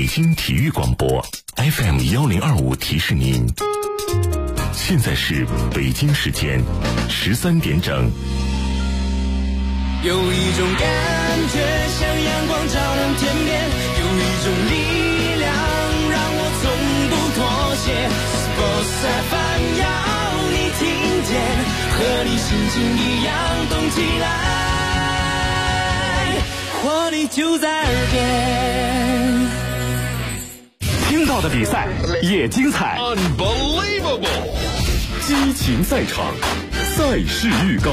京体育广播 FM1025提示您，现在是北京时间13点整。 有一种感觉像阳光照亮天边，有一种力量让我从不妥协。Sports FM 要你听见，和你心情一样动起来，活力就在耳边。 听到的比赛也精彩 Unbelievable 激情赛场，赛事预告。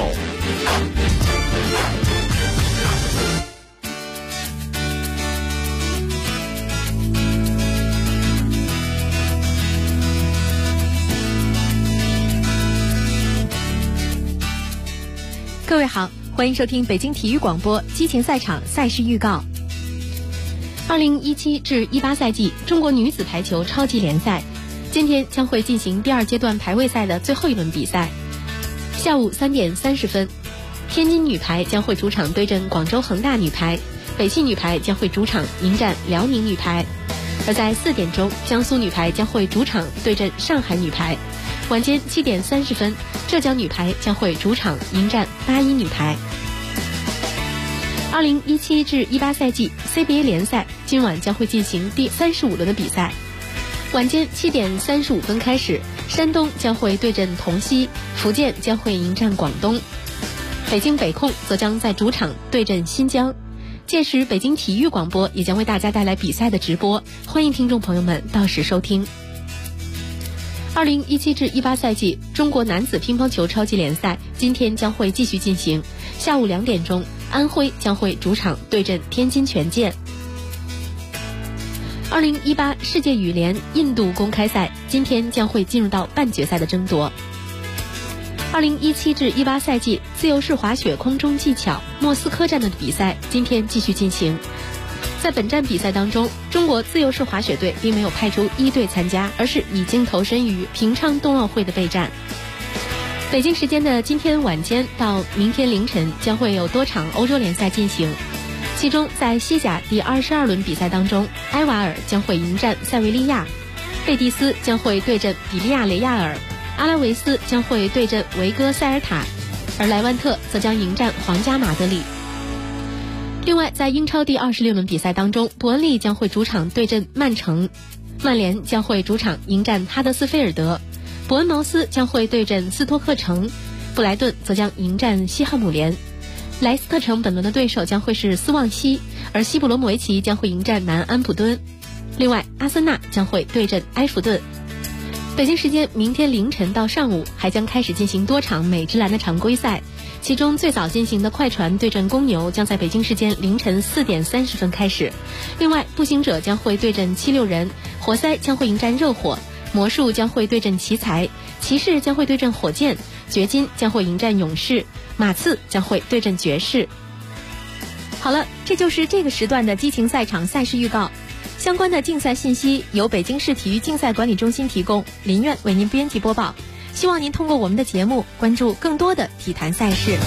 各位好，欢迎收听北京体育广播激情赛场赛事预告。2017至18赛季中国女子排球超级联赛今天将会进行第二阶段排位赛的最后一轮比赛。下午3点30分，天津女排将会主场对阵广州恒大女排，北汽女排将会主场迎战辽宁女排。而在4点钟，江苏女排将会主场对阵上海女排。晚间7点30分，浙江女排将会主场迎战8一女排。2017至18赛季 CBA 联赛今晚将会进行第35轮的比赛。晚间7点35分开始，山东将会对阵同曦，福建将会迎战广东，北京北控则将在主场对阵新疆。届时北京体育广播也将为大家带来比赛的直播，欢迎听众朋友们到时收听。2017至18赛季中国男子乒乓球超级联赛今天将会继续进行，下午2点钟，安徽将会主场对阵天津权健。2018世界羽联印度公开赛今天将会进入到半决赛的争夺。2017至18赛季自由式滑雪空中技巧莫斯科站的比赛今天继续进行。在本站比赛当中，中国自由式滑雪队并没有派出一队参加，而是已经投身于平昌冬奥会的备战。北京时间的今天晚间到明天凌晨将会有多场欧洲联赛进行，其中在西甲第22轮比赛当中，埃瓦尔将会迎战塞维利亚，贝蒂斯将会对阵比利亚雷亚尔，阿拉维斯将会对阵维戈塞尔塔，而莱万特则将迎战皇家马德里。另外，在英超第26轮比赛当中，伯恩利将会主场对阵曼城，曼联将会主场迎战哈德斯菲尔德，伯恩茅斯将会对阵斯托克城，布莱顿则将迎战西汉姆联。莱斯特城本轮的对手将会是斯旺西，而西布罗姆维奇将会迎战南安普敦。另外，阿森纳将会对阵埃弗顿。北京时间明天凌晨到上午还将开始进行多场美职篮的常规赛，其中最早进行的快船对阵公牛将在北京时间凌晨4点30分开始。另外，步行者将会对阵76人，活塞将会迎战热火，魔术将会对阵奇才，骑士将会对阵火箭，掘金将会迎战勇士，马刺将会对阵爵士。好了，这就是这个时段的激情赛场赛事预告。相关的竞赛信息由北京市体育竞赛管理中心提供，林苑为您编辑播报。希望您通过我们的节目关注更多的体坛赛事。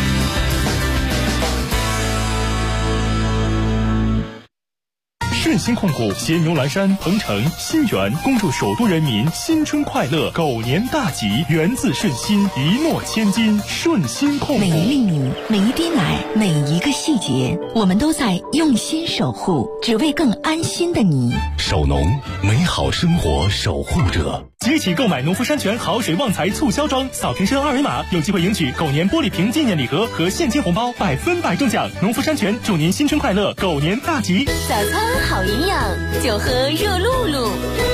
顺鑫控股携牛栏山、鹏城、新源，恭祝首都人民新春快乐，狗年大吉，源自顺心，一诺千金。顺鑫控股， 每一厘米，每一滴奶，每一个细节，我们都在用心守护，只为更安心的你。 首农，美好生活守护者。 即起购买农夫山泉好水旺财促销装，扫瓶身二维码，有机会赢取狗年玻璃瓶纪念礼盒和现金红包，100%中奖。农夫山泉祝您新春快乐，狗年大吉。 早餐好营养，就喝热露露。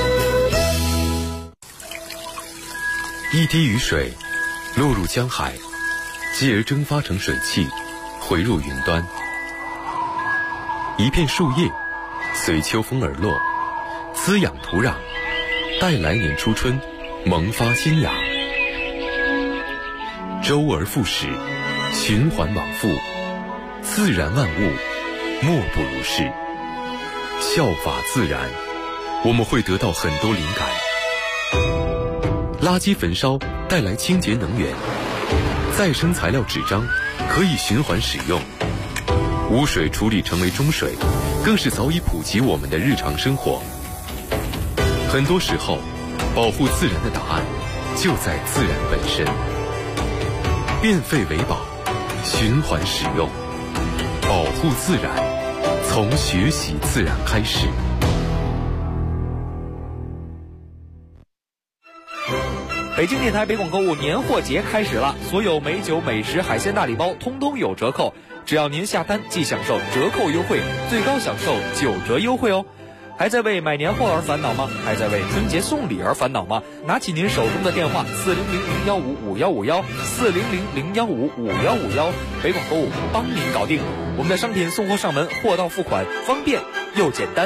一滴雨水落入江海，继而蒸发成水汽，回入云端。一片树叶随秋风而落，滋养土壤，待来年初春萌发新芽。周而复始，循环往复，自然万物莫不如是。效法自然，我们会得到很多灵感。垃圾焚烧带来清洁能源，再生材料纸张可以循环使用， 污水处理成为中水，更是早已普及我们的日常生活。很多时候，保护自然的答案就在自然本身。变废为宝，循环使用，保护自然，从学习自然开始。 北京电台北广购物年货节开始了，所有美酒、美食、海鲜大礼包通通有折扣，只要您下单即享受折扣优惠，最高享受9折优惠哦。还在为买年货而烦恼吗？还在为春节送礼而烦恼吗？拿起您手中的电话400-015-5151，400-015-5151，北广购物帮您搞定。我们的商品送货上门，货到付款，方便又简单。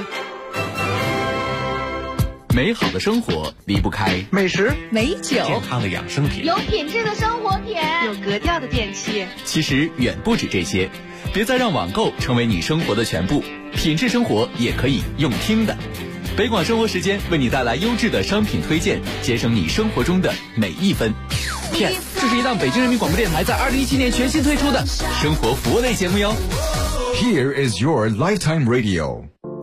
美好的生活离不开美食、 美酒、 健康的养生品， 有品质的生活品， 有格调的电器。 其实远不止这些，别再让网购成为你生活的全部，品质生活也可以用听的。北广生活时间为你带来优质的商品推荐，节省你生活中的每一分。 这是一档北京人民广播电台在2017年全新推出的生活服务类节目哟。 Here is your lifetime radio。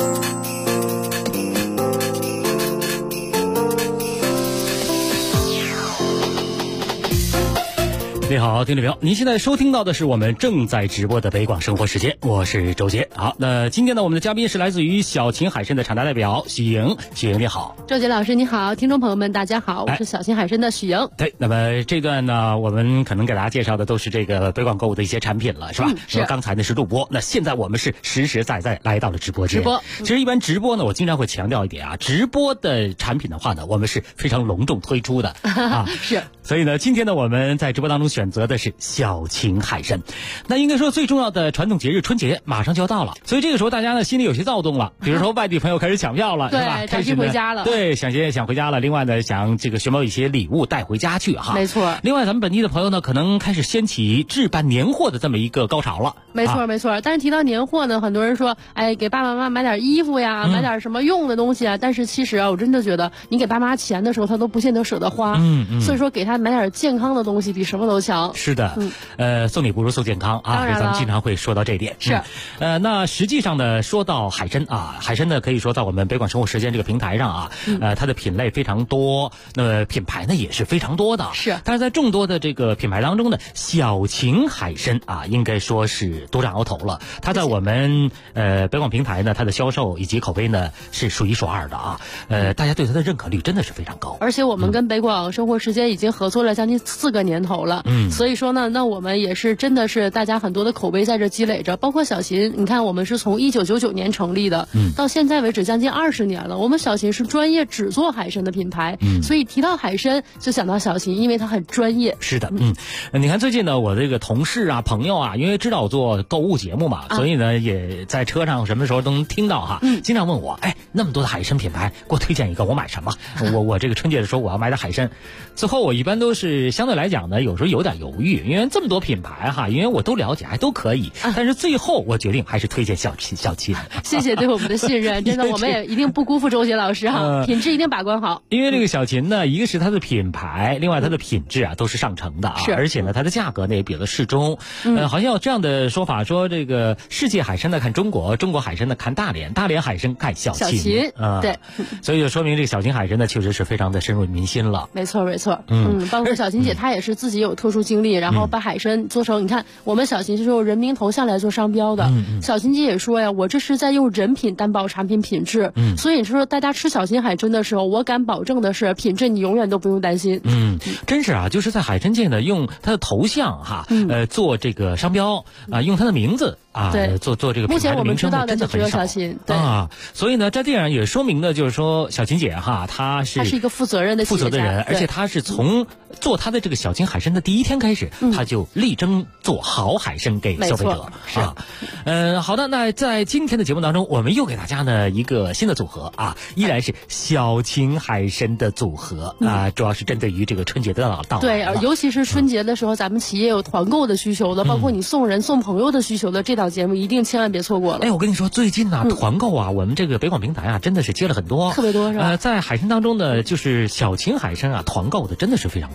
你好，听众朋友，您现在收听到的是我们正在直播的北广生活时间，我是周杰。好，那今天呢，我们的嘉宾是来自于小秦海参的厂家代表许莹。许莹你好。 周杰老师你好，听众朋友们大家好，我是小秦海参的许莹。 对，那么这段呢，我们可能给大家介绍的都是这个北广购物的一些产品了，是吧？ 是。 刚才呢是录播，那现在我们是实实在在来到了直播间。其实一般直播呢，我经常会强调一点啊，直播的产品的话呢，我们是非常隆重推出的啊。 是。 所以呢，今天呢，我们在直播当中选择的是小秦海参。那应该说最重要的传统节日春节马上就要到了，所以这个时候大家呢心里有些躁动了，比如说外地朋友开始抢票了， 对， 是吧？ 开始回家了， 对，想回家了。另外呢，想这个寻找一些礼物带回家去哈。 没错。 另外，咱们本地的朋友呢，可能开始掀起置办年货的这么一个高潮了。 没错，没错。但是提到年货呢，很多人说，哎，给爸爸妈妈买点衣服呀，买点什么用的东西啊。但是其实啊，我真的觉得，你给爸妈钱的时候，他都不见得舍得花。所以说，给他买点健康的东西比什么都强。 是的。送礼不如送健康啊，咱们经常会说到这点。 是。 那实际上呢，说到海参啊，海参呢可以说在我们北广生活时间这个平台上啊，它的品类非常多，那么品牌呢也是非常多的。 是。 但是在众多的这个品牌当中呢，小秦海参啊，应该说是独占鳌头了。它在我们北广平台呢，它的销售以及口碑呢是数一数二的啊。大家对它的认可率真的是非常高。 而且我们跟北广生活时间已经合作了将近4个年头了。所以说呢，那我们也是真的是大家很多的口碑在这积累着，包括小秦，你看我们是从1999年成立的，到现在为止将近20年了。我们小秦是专业只做海参的品牌，所以提到海参就想到小秦，因为它很专业。 是的，你看最近呢，我这个同事啊、朋友啊，因为知道我做购物节目嘛，所以呢也在车上什么时候都能听到哈，经常问我，哎，那么多的海参品牌，给我推荐一个，我买什么？我这个春节的时候我要买点海参，最后我一般都是相对来讲呢，有时候有点犹豫，因为这么多品牌哈，因为我都了解，还都可以，但是最后我决定还是推荐小秦。 谢谢对我们的信任，真的我们也一定不辜负周杰老师哈，品质一定把关好。 因为这个小秦呢，一个是它的品牌，另外它的品质啊都是上乘的啊，而且呢它的价格呢也比较适中。好像有这样的说法，说这个世界海参呢看中国，中国海参呢看大连，大连海参看小秦啊，对， 所以就说明这个小秦海参呢确实是非常的深入民心了。 没错没错，包括小秦姐她也是自己有特殊经历，然后把海参做成，你看我们小秦是用人民头像来做商标的。小秦姐也说呀，我这是在用人品担保产品品质。所以说大家吃小秦海参的时候，我敢保证的是品质你永远都不用担心。 真是啊，就是在海参界呢，用它的头像哈，做这个商标啊，用它的名字啊，做这个品牌的名称，真的很少。 对啊，所以呢，在这样也说明呢，就是说小秦姐哈，她是一个负责任的人，而且她是从做她的这个小秦海参的第一天开始，她就力争做好海参给消费者啊。好的，那在今天的节目当中，我们又给大家呢一个新的组合啊，依然是小秦海参的组合啊，主要是针对于这个春节的到来。 对，尤其是春节的时候，咱们企业有团购的需求的，包括你送人送朋友的需求的，这档节目一定千万别错过了。 哎，我跟你说，最近呢团购啊，我们这个北广平台啊，真的是接了很多， 特别多是吧？ 在海参当中呢，就是小秦海参啊，团购的真的是非常多。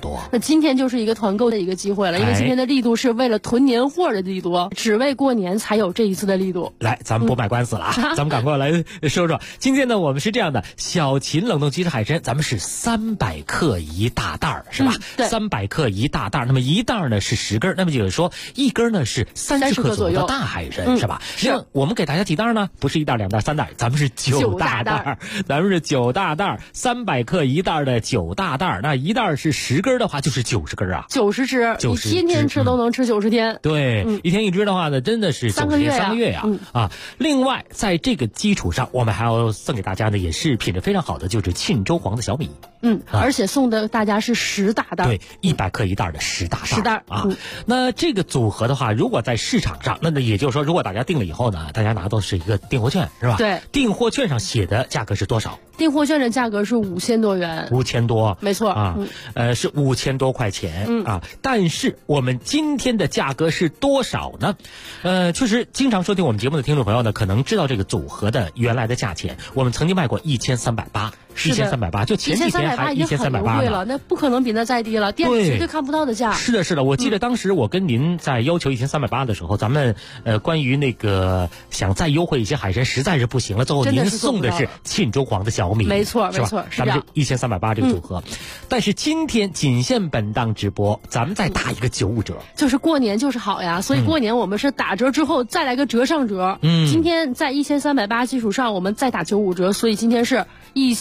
多。 那今天就是一个团购的一个机会了，因为今天的力度是为了囤年货的力度，只为过年才有这一次的力度。 来，咱们不卖关子了啊，咱们赶快来说说。今天呢，我们是这样的，小秦冷冻鸡翅海参，咱们是300克一大袋儿，是吧？ 对 ，300克一大袋儿，那么一袋儿呢是10根，那么就是说一根呢是30克左右的大海参，是吧？是。我们给大家几袋呢？不是1袋、2袋、3袋，咱们是9大袋，咱们是9大袋，300克一袋的9大袋，那一袋是10根的话，就是90根啊 ，90只，你天天吃都能吃90天。 对，一天一只的话呢，真的是3个月呀，啊。另外，在这个基础上，我们还要送给大家呢，也是品质非常好的，就是沁州黄的小米。 而且送的大家是10大袋， 对，100克一袋的10大袋啊。那这个组合的话，如果在市场上，那也就是说，如果大家订了以后呢，大家拿到是一个订货券，是吧？ 对， 订货券上写的价格是多少？ 订货券的价格是5000多元 ，5000多， 没错啊，是5000多块钱啊。但是我们今天的价格是多少呢？确实，经常收听我们节目的听众朋友呢，可能知道这个组合的原来的价钱。我们曾经卖过1380，1380，就前几天还1380 了，那不可能比那再低了，店里绝对看不到的价。 是的，是的，我记得当时我跟您在要求1380的时候，咱们关于那个想再优惠一些海参实在是不行了，最后您送的是沁州黄的小米， 没错， 是吧？咱们是1380这个组合，但是今天仅限本档直播，咱们再打一个95折， 就是过年就是好呀，所以过年我们是打折之后再来个折上折。今天在1380基础上，我们再打95折，所以今天是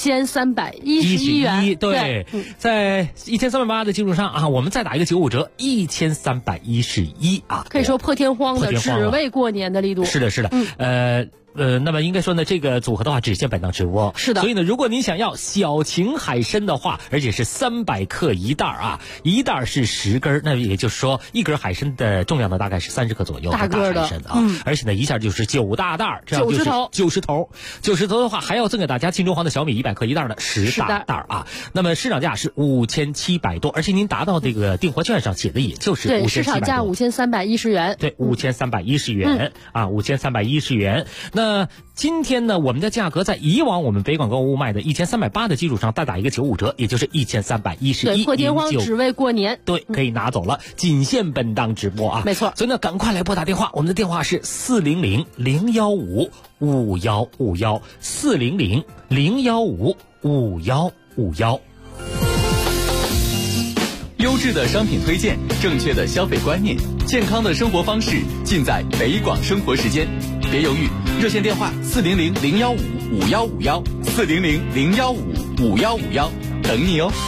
1311元。 对，在1380的基础上啊，我们再打一个95折，1311啊， 可以说破天荒的，只为过年的力度。 是的，是的，那么应该说呢，这个组合的话只限本档直播， 是的。 所以呢，如果您想要小秦海参的话，而且是300克一袋啊，一袋是10根，那也就是说一根海参的重量呢大概是30克左右， 大个的海参啊，而且呢一下就是9大袋，这样就是90头的话，还要赠给大家沁州黄的小米100克一袋的10大袋啊。那么市场价是5700多，而且您达到这个订货券上写的也就是5700多， 对，市场价5310元， 对，5310元啊，5310元。那今天呢，我们的价格在以往我们北广购物卖的1380的基础上再打一个95折，也就是1311， 对，破天荒只为过年， 对，可以拿走了，仅限本档直播啊， 没错。 所以呢，赶快来拨打电话，我们的电话是400-015-5151，400-015-5151。 优质的商品推荐，正确的消费观念，健康的生活方式，尽在北广生活时间。别犹豫，热线电话400-015-5151，400-015-5151，等你哦。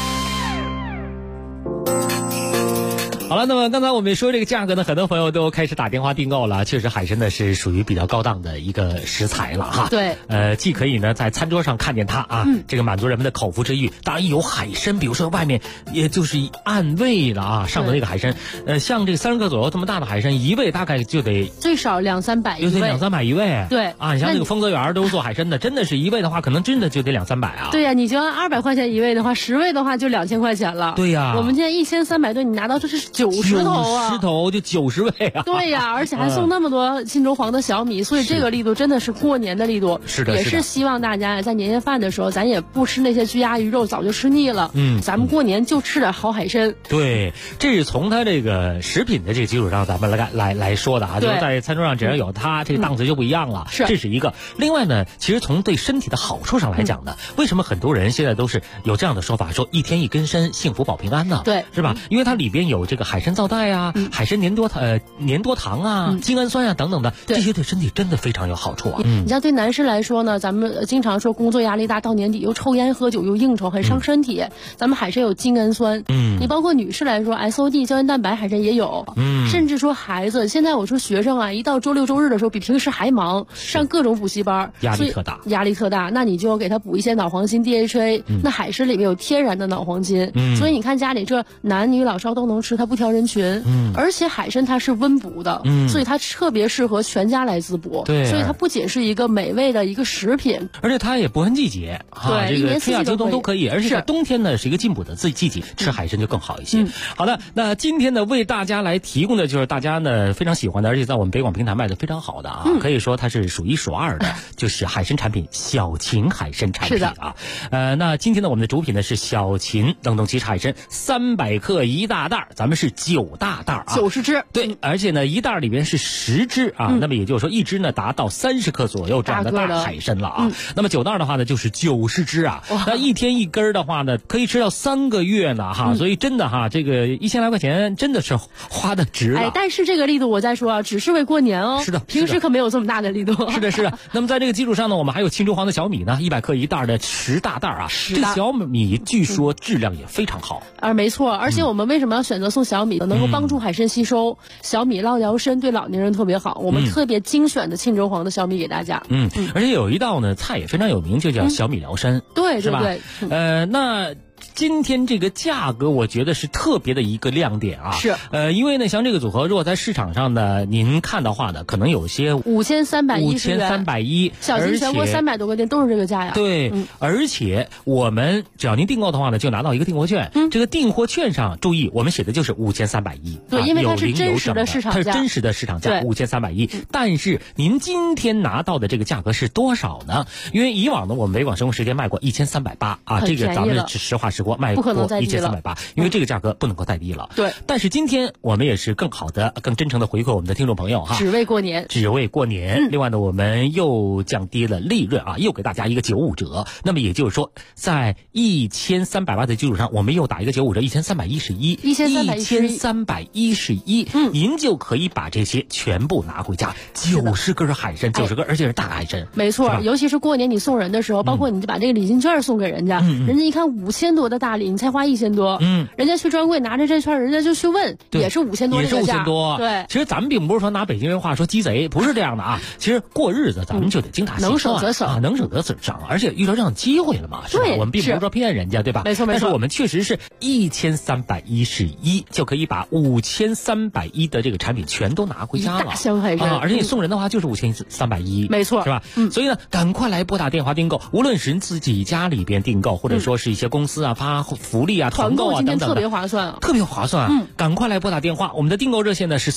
好了，那么刚才我们说这个价格呢，很多朋友都开始打电话订购了。确实，海参呢是属于比较高档的一个食材了哈。 对， 既可以呢在餐桌上看见它啊，这个满足人们的口腹之欲。当然有海参，比如说外面也就是按位的啊，上的那个海参，像这个30克左右这么大的海参，一位大概就得最少200-300一位， 就得200-300一位。 对啊，你像这个丰泽园都是做海参的，真的是一位的话，可能真的就得200-300啊。 对呀，你就按200块钱一位的话，10位的话就2000块钱了。 对呀， 我们现在1300多，你拿到这是90头啊 ，90头就90位啊！ 对呀，而且还送那么多沁州黄的小米，所以这个力度真的是过年的力度。 是的， 也是希望大家在年夜饭的时候，咱也不吃那些鸡鸭鱼肉，早就吃腻了。咱们过年就吃点好海参。 对，这是从它这个食品的这个基础上，咱们来说的啊，就是在餐桌上只要有它，这个档次就不一样了。 是， 这是一个。另外呢，其实从对身体的好处上来讲呢，为什么很多人现在都是有这样的说法，说一天一根参，幸福保平安呢？ 对， 是吧？因为它里边有这个海参皂苷啊。海参粘多糖啊，精氨酸啊等等的，这些对身体真的非常有好处啊。 你像对男士来说呢，咱们经常说工作压力大，到年底又抽烟喝酒又应酬，很伤身体。咱们海参有精氨酸，你包括女士来说 SOD 胶原蛋白海参也有，甚至说孩子，现在我说学生啊，一到周六周日的时候，比平时还忙，上各种补习班， 压力特大。那你就给他补一些脑黄金 DHA，那海参里面有天然的脑黄金，所以你看家里这男女老少都能吃，它不挑人群，而且海参它是温补的，所以它特别适合全家来滋补， 对， 所以它不仅是一个美味的一个食品， 而且它也不分季节， 对， 这个春夏秋冬都可以，而且在冬天呢是一个进补的季节，吃海参就更好一些。好的，那今天呢为大家来提供的就是大家呢非常喜欢的，而且在我们北广平台卖的非常好的啊，可以说它是数一数二的，就是海参产品小秦海参产品啊。那今天呢我们的主品呢是小秦冷冻鸡海参300克1大袋，咱们是9大袋啊 ，90只。 对，而且呢一袋里边是10只啊，那么也就是说一只呢达到30克左右这样的大海参了啊。那么9袋的话呢就是90只啊，那一天一根的话呢可以吃到3个月呢哈，所以真的哈这个1000来块钱真的是花的值了。 但是这个力度我再说啊，只是为过年哦。 是的， 平时可没有这么大的力度。 是的，是的。那么在这个基础上呢，我们还有青州黄的小米呢，100克1袋的10大袋啊。这小米据说质量也非常好。 没错，而且我们为什么要选择送小米呢？能够帮助海参吸收，小米捞疗身，对老年人特别好。我们特别精选的青州黄的小米给大家。 而且有一道呢菜也非常有名，就叫小米疗参。 对， 是吧？ 对。 那今天这个价格，我觉得是特别的一个亮点啊。 是。 因为呢，像这个组合，如果在市场上呢，您看的话呢，可能有些 5310，小秦全国300多个店都是这个价呀。 对，而且我们只要您订购的话呢，就拿到一个订货券。这个订货券上注意，我们写的就是5310。 对，因为它是真实的市场价， 它是真实的市场价5310。但是您今天拿到的这个价格是多少呢？因为以往呢，我们北广生活时间卖过1380啊，这个咱们实话实说卖过1380，因为这个价格不能够再低了。 对， 但是今天我们也是更好的、更真诚的回馈我们的听众朋友哈， 只为过年。 另外呢，我们又降低了利润啊，又给大家一个95折。那么也就是说，在1380的基础上，我们又打一个95折，1311，您就可以把这些全部拿回家，90根海参，90根，而且是大海参。 没错，尤其是过年你送人的时候，包括你把这个礼金券送给人家，人家一看5000多的大礼，你才花1000多，人家去专柜拿着这券，人家就去问，也是5000多， 也是5000多。 对， 其实咱们并不是说拿北京人话说鸡贼，不是这样的啊。其实过日子咱们就得精打细算， 能省则省啊，能省则省，而且遇到这样的机会了嘛，是吧？我们并不是说骗人家，对吧？ 没错。 但是我们确实是1311就可以把5310的这个产品全都拿回家了， 大箱海参啊！而且你送人的话就是5310， 没错， 是吧？所以呢，赶快来拨打电话订购，无论是自己家里边订购，或者说是一些公司啊发福利啊、团购啊等等的， 特别划算啊， 特别划算。赶快来拨打电话，我们的订购热线呢是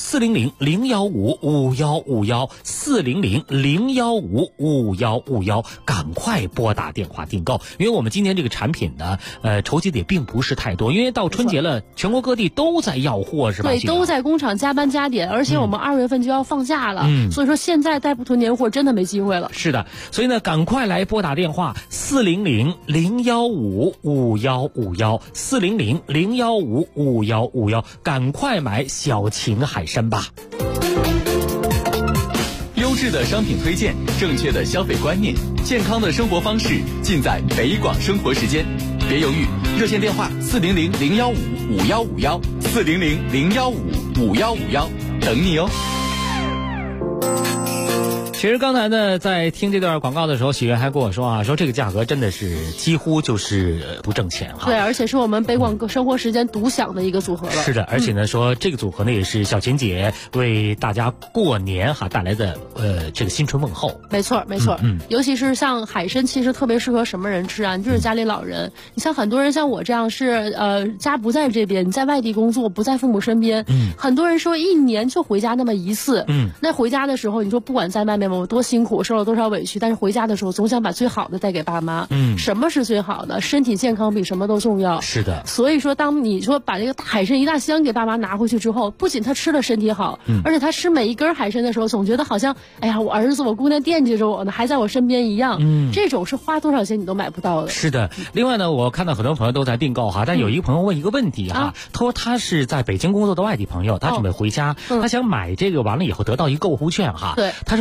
400-015-5151，400-015-5151，赶快拨打电话订购，因为我们今天这个产品呢，筹集的也并不是太多，因为到春节了，全国各地都在要货，是吧？ 对，都在工厂加班加点，而且我们2月份就要放假了，所以说现在再不囤年货真的没机会了。 是的，所以呢，赶快来拨打电话400-015-5151，400-015-5151，赶快买小秦海参吧。 优质的商品推荐，正确的消费观念，健康的生活方式，尽在北广生活时间。别犹豫，热线电话400-015-5151，400-015-5151，等你哦。 其实刚才呢，在听这段广告的时候，喜悦还跟我说啊，说这个价格真的是几乎就是不挣钱哈。 对，而且是我们北广生活时间独享的一个组合了。 是的，而且呢，说这个组合呢也是小秦姐为大家过年哈带来的这个新春问候。 没错，没错。尤其是像海参，其实特别适合什么人吃啊？你就是家里老人。你像很多人像我这样是家不在这边，你在外地工作，不在父母身边。很多人说一年就回家那么一次。那回家的时候，你说不管在外面我多辛苦，受了多少委屈，但是回家的时候总想把最好的带给爸妈。什么是最好的？身体健康比什么都重要。 是的。 所以说，当你说把这个大海参一大箱给爸妈拿回去之后，不仅他吃了身体好，而且他吃每一根海参的时候，总觉得好像，哎呀，我儿子我姑娘惦记着我呢，还在我身边一样。这种是花多少钱你都买不到的。 是的。另外呢，我看到很多朋友都在订购哈，但有一个朋友问一个问题哈，他说他是在北京工作的外地朋友，他准备回家，他想买这个完了以后得到一个购物券哈。 对。 他说他是山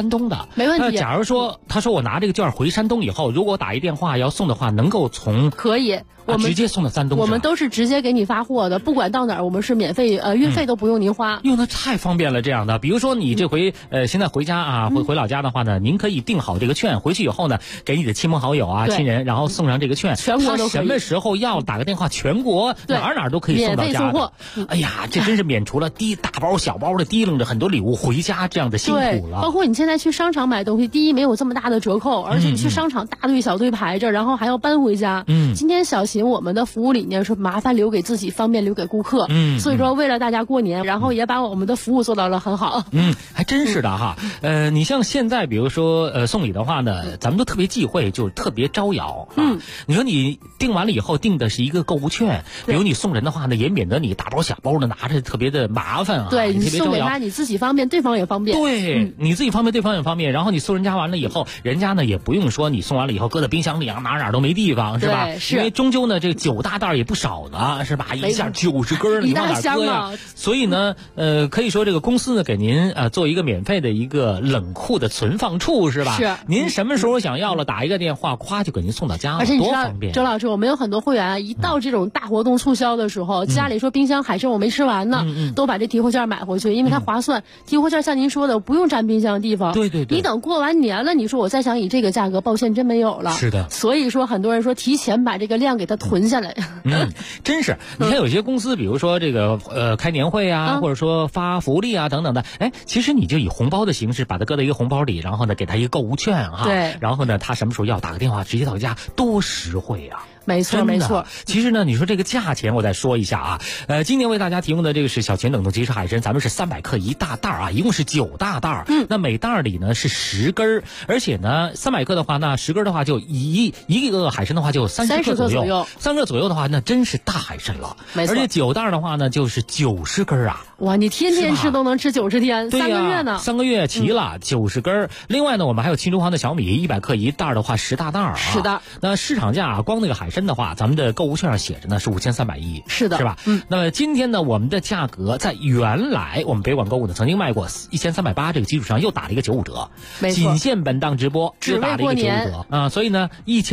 山东的， 没问题。 假如说他说我拿这个券回山东以后，如果我打一电话要送的话，能够从可以。我们直接送到山东， 我们都是直接给你发货的，不管到哪儿，我们是免费，运费都不用您花。 那太方便了，这样的。比如说你这回现在回家啊，回老家的话呢，您可以订好这个券，回去以后呢，给你的亲朋好友啊、亲人，然后送上这个券， 全国都可以。 什么时候要打个电话，全国哪都可以送到家的。免费送货。哎呀，这真是免除了大包小包的提楞着很多礼物回家这样的辛苦了。 包括你现在去商场买东西，第一没有这么大的折扣，而且你去商场大队小队排着，然后还要搬回家。今天小秦我们的服务理念是麻烦留给自己，方便留给顾客。所以说为了大家过年，然后也把我们的服务做到了很好。 还真是的哈。你像现在比如说送礼的话呢，咱们都特别忌讳，就特别招摇啊。你说你订完了以后订的是一个购物券，比如你送人的话呢，也免得你大包小包的拿着特别的麻烦啊。 对，你送给他你自己方便，对方也方便。 对，你自己方便，对方也方便。然后你送人家完了以后，人家呢也不用说你送完了以后搁在冰箱里啊，哪都没地方，是吧？ 是。 因为终究呢这个9大袋也不少呢，是吧？一下90根，你往哪搁呀？所以呢，可以说这个公司呢给您做一个免费的一个冷库的存放处，是吧？ 是。 您什么时候想要了，打一个电话，咵就给您送到家了， 而且你知道， 多方便。 周老师，我们有很多会员一到这种大活动促销的时候，家里说冰箱海参我没吃完呢，都把这提货券买回去，因为它划算。提货券像您说的，不用占冰箱的地方。 对。 你等过完年了，你说我再想以这个价格，抱歉真没有了。 是的。 所以说很多人说提前把这个量给它囤下来。 真是。你看有些公司，比如说这个开年会啊，或者说发福利啊等等的，其实你就以红包的形式把它搁在一个红包里，然后呢给他一个购物券哈。 对。 然后呢他什么时候要打个电话直接到家，多实惠啊。 没错。 其实呢，你说这个价钱，我再说一下啊。今年为大家提供的这个是小秦冷冻即食海参，咱们是300克一大袋啊，一共是9大袋。那每袋里呢是10根，而且呢300克的话，那10根的话就一个海参的话就30克左右，3克左右的话那真是大海参了。 没错。 而且9袋的话呢就是90根啊。 哇，你天天吃都能吃90天，3个月呢。 3个月齐了，90根。另外呢，我们还有青州黄的小米100克一袋的话10大袋啊。 是的。 那市场价光那个海参的话，咱们的购物券上写着呢是5310， 是的， 是吧？那么今天呢，我们的价格在原来我们北广购物呢曾经卖过1380这个基础上又打了一个95折， 没错， 仅限本档直播只打了一个95折啊，所以呢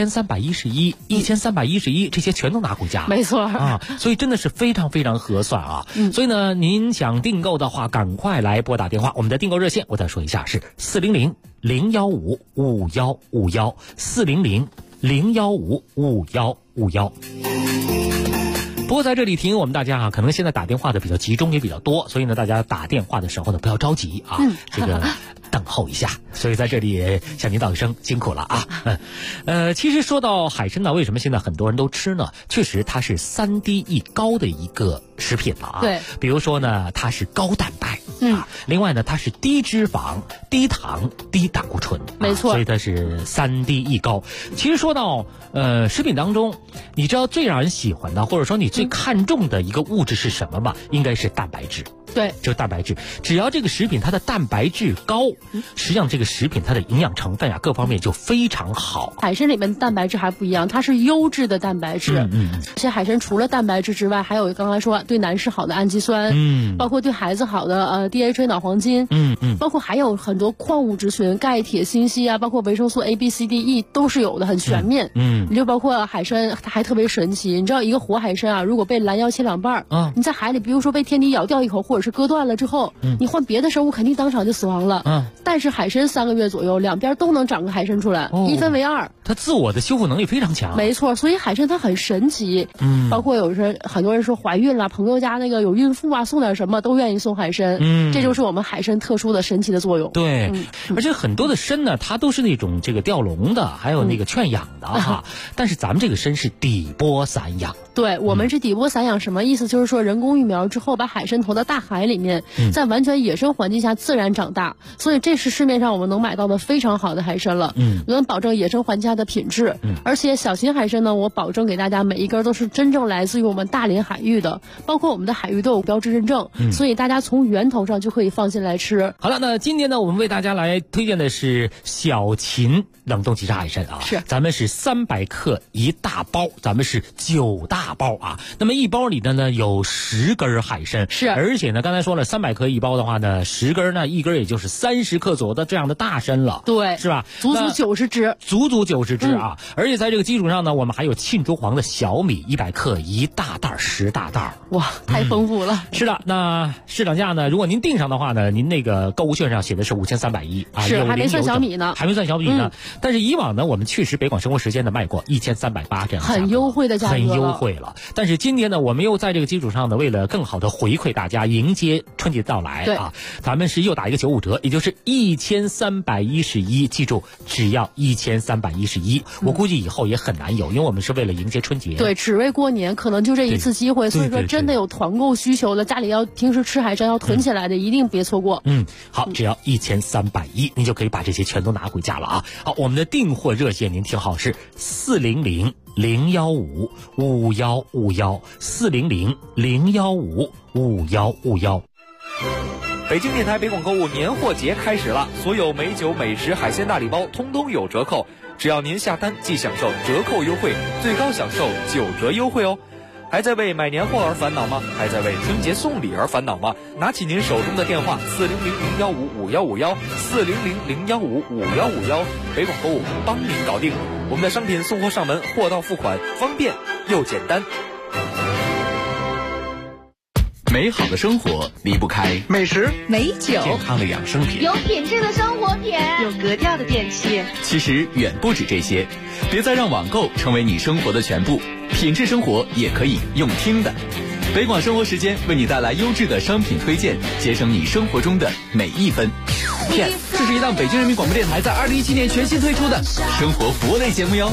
1311这些全都拿回家， 没错啊，所以真的是非常非常合算啊。所以呢，您想订购的话，赶快来拨打电话，我们的订购热线我再说一下是400-015-5151，400-015-5151。不过在这里提醒我们大家啊，可能现在打电话的比较集中也比较多，所以呢，大家打电话的时候呢不要着急啊，这个等候一下。所以在这里也向您道一声辛苦了啊。其实说到海参呢，为什么现在很多人都吃呢？确实它是3低1高的一个食品了啊。 对， 比如说呢，它是高蛋白。另外呢，它是低脂肪、低糖、低胆固醇， 没错， 所以它是3低1高。其实说到食品当中，你知道最让人喜欢的，或者说你最看重的一个物质是什么吗？应该是蛋白质。 对， 就是蛋白质。只要这个食品它的蛋白质高，实际上这个食品它的营养成分啊各方面就非常好。 海参里面的蛋白质还不一样，它是优质的蛋白质。这些海参除了蛋白质之外，还有刚才说对男士好的氨基酸，包括对孩子好的DHA 脑黄金，包括还有很多矿物质群，钙、铁、锌、硒啊，包括维生素 A、B、C、D、E 都是有的，很全面。你就包括海参，它还特别神奇。你知道一个活海参啊，如果被拦腰切2半，你在海里，比如说被天敌咬掉一口，或者是割断了之后，你换别的生物肯定当场就死亡了。但是海参3个月左右，两边都能长个海参出来，1分为2。 它自我的修复能力非常强。 没错，所以海参它很神奇。包括很多人说怀孕了，朋友家那个有孕妇啊，送点什么都愿意送海参。这就是我们海参特殊的神奇的作用。 对，而且很多的参呢，它都是那种这个吊笼的，还有那个圈养的哈。但是咱们这个参是底波散养。 对，我们是底波散养，什么意思？就是说人工育苗之后把海参投到大海里面，在完全野生环境下自然长大，所以这是市面上我们能买到的非常好的海参了。能保证野生环境下的品质。而且小型海参呢，我保证给大家每一根都是真正来自于我们大连海域的，包括我们的海域都有标志认证，所以大家从源头上就可以放心来吃。 好了，那今天呢，我们为大家来推荐的是小秦冷冻即食海参啊， 是咱们是300克一大包，咱们是9大包啊。那么一包里的呢有10根海参， 是， 而且呢刚才说了300克一包的话呢，10根呢，1根也就是30克左右的这样的大参了， 对， 是吧？ 足足90只， 足足90只啊！而且在这个基础上呢，我们还有沁竹黄的小米100克1大袋10大袋， 哇，太丰富了。 是的，那市场价呢，如果您订上的话呢，您那个购物券上写的是5310啊， 是还没算小米呢， 还没算小米呢。但是以往呢，我们确实北广生活时间呢卖过1380这样， 很优惠的价格， 很优惠了。但是今天呢，我们又在这个基础上呢，为了更好的回馈大家，迎接春节到来啊，咱们是又打一个95折，也就是1311，记住，只要1311。我估计以后也很难有，因为我们是为了迎接春节， 对，只为过年，可能就这一次机会。所以说，真的有团购需求的，家里要平时吃海参要囤起来的，一定别错过。 好，只要1310，您就可以把这些全都拿回家了啊。好，我们的订货热线您听好，是400-015-5151，400-015-5151。 北京电台北广购物年货节开始了，所有美酒、美食、海鲜大礼包通通有折扣，只要您下单即享受折扣优惠，最高享受9折优惠哦。还在为买年货而烦恼吗？还在为春节送礼而烦恼吗？拿起您手中的电话400-015-5151，400-015-5151，北广购物帮您搞定。我们的商品送货上门，货到付款，方便又简单。 美好的生活离不开美食、 美酒、 健康的养生品， 有品质的生活品， 有格调的电器。 其实远不止这些，别再让网购成为你生活的全部，品质生活也可以用听的。北广生活时间为你带来优质的商品推荐，节省你生活中的每一分。 这是一档北京人民广播电台在2017年全新推出的生活服务类节目哟。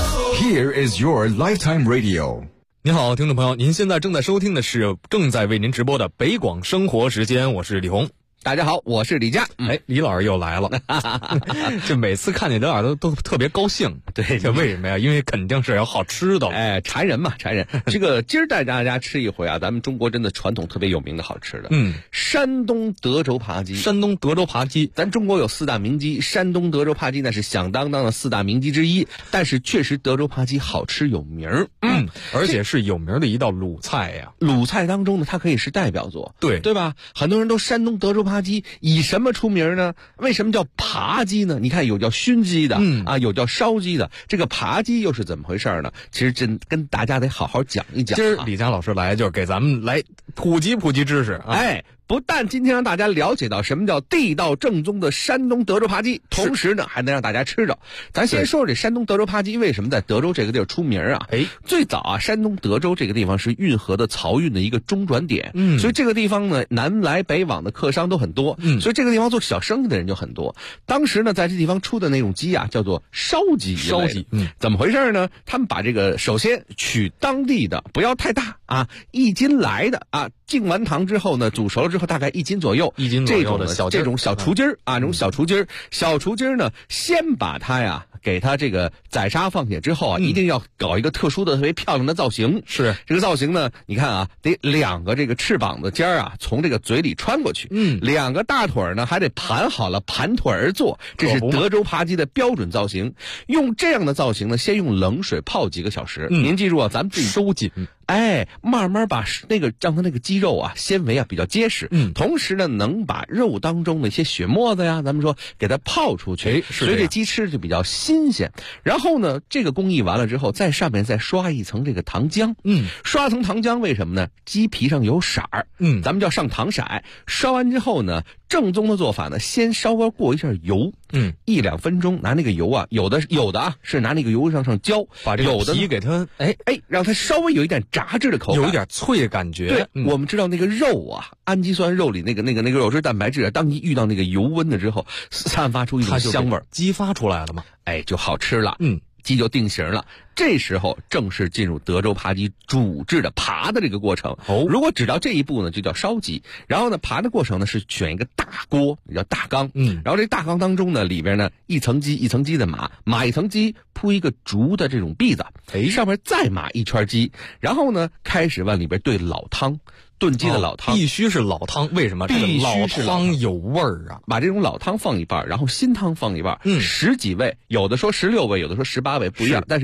Here is your lifetime radio。 您好，听众朋友，您现在正在收听的是正在为您直播的北广生活时间，我是李红。 大家好，我是李佳。 李老师又来了，就每次看见李老师都特别高兴。 对， 这为什么呀？因为肯定是有好吃的。 馋人嘛，馋人。这个今儿带大家吃一回啊，咱们中国真的传统特别有名的好吃的。山东德州扒鸡。 山东德州扒鸡， 咱中国有4大名鸡，山东德州扒鸡那是响当当的4大名鸡之一。但是确实德州扒鸡好吃有名儿， 而且是有名的一道鲁菜呀。 鲁菜当中呢，它可以是代表作，对吧？很多人都山东德州扒鸡以什么出名呢？为什么叫扒鸡呢？你看有叫熏鸡的，有叫烧鸡的，这个扒鸡又是怎么回事呢？其实真跟大家得好好讲一讲。 今儿李佳老师来就是给咱们来普及知识啊。 不但今天让大家了解到什么叫地道正宗的山东德州扒鸡，同时呢还能让大家吃着。咱先说说这山东德州扒鸡为什么在德州这个地儿出名啊？最早啊，山东德州这个地方是运河的漕运的一个中转点，所以这个地方呢南来北往的客商都很多，所以这个地方做小生意的人就很多。当时呢在这地方出的那种鸡啊叫做烧鸡，怎么回事呢？他们把这个首先取当地的，不要太大啊，1斤来的啊，浸完糖之后呢煮熟了之后大概1斤左右，这种小雏鸡儿啊，这种小雏鸡儿呢，先把它呀给它这个宰杀放血之后啊，一定要搞一个特殊的特别漂亮的造型。 是这个造型呢，你看啊，得2个这个翅膀的尖儿啊从这个嘴里穿过去，2个大腿呢还得盘好了，盘腿而坐，这是德州扒鸡的标准造型。用这样的造型呢，先用冷水泡几个小时。您记住啊，咱们自己收紧。 慢慢把让它那个鸡肉啊纤维啊比较结实，同时呢能把肉当中的一些血沫子呀，咱们说给它泡出去，所以这鸡吃就比较新鲜。然后呢，这个工艺完了之后，在上面再刷一层这个糖浆，刷层糖浆为什么呢？鸡皮上有色儿，咱们叫上糖色。刷完之后呢，正宗的做法呢，先稍微过一下油，1-2分钟，拿那个油啊，有的啊是拿那个油上浇， 把这个皮给它让它稍微有一点炸制的口感， 有一点脆的感觉。 对，我们知道那个肉啊，氨基酸肉里那个肉质蛋白质啊，当你遇到那个油温了之后，散发出一种香味儿， 激发出来了嘛， 就好吃了。鸡就定型了。这时候正式进入德州扒鸡煮制的扒的这个过程。如果只到这一步呢，就叫烧鸡。然后呢，扒的过程呢是选一个大锅，叫大缸。然后这大缸当中呢，里边呢一层鸡一层鸡的码一层鸡，铺一个竹的这种篦子，上面再码一圈鸡，然后呢开始往里边兑老汤。炖鸡的老汤必须是老汤，为什么？这个老汤有味儿啊！ 把这种老汤放一半，然后新汤放一半，10几味，有的说16味，有的说18味，不一样。但是10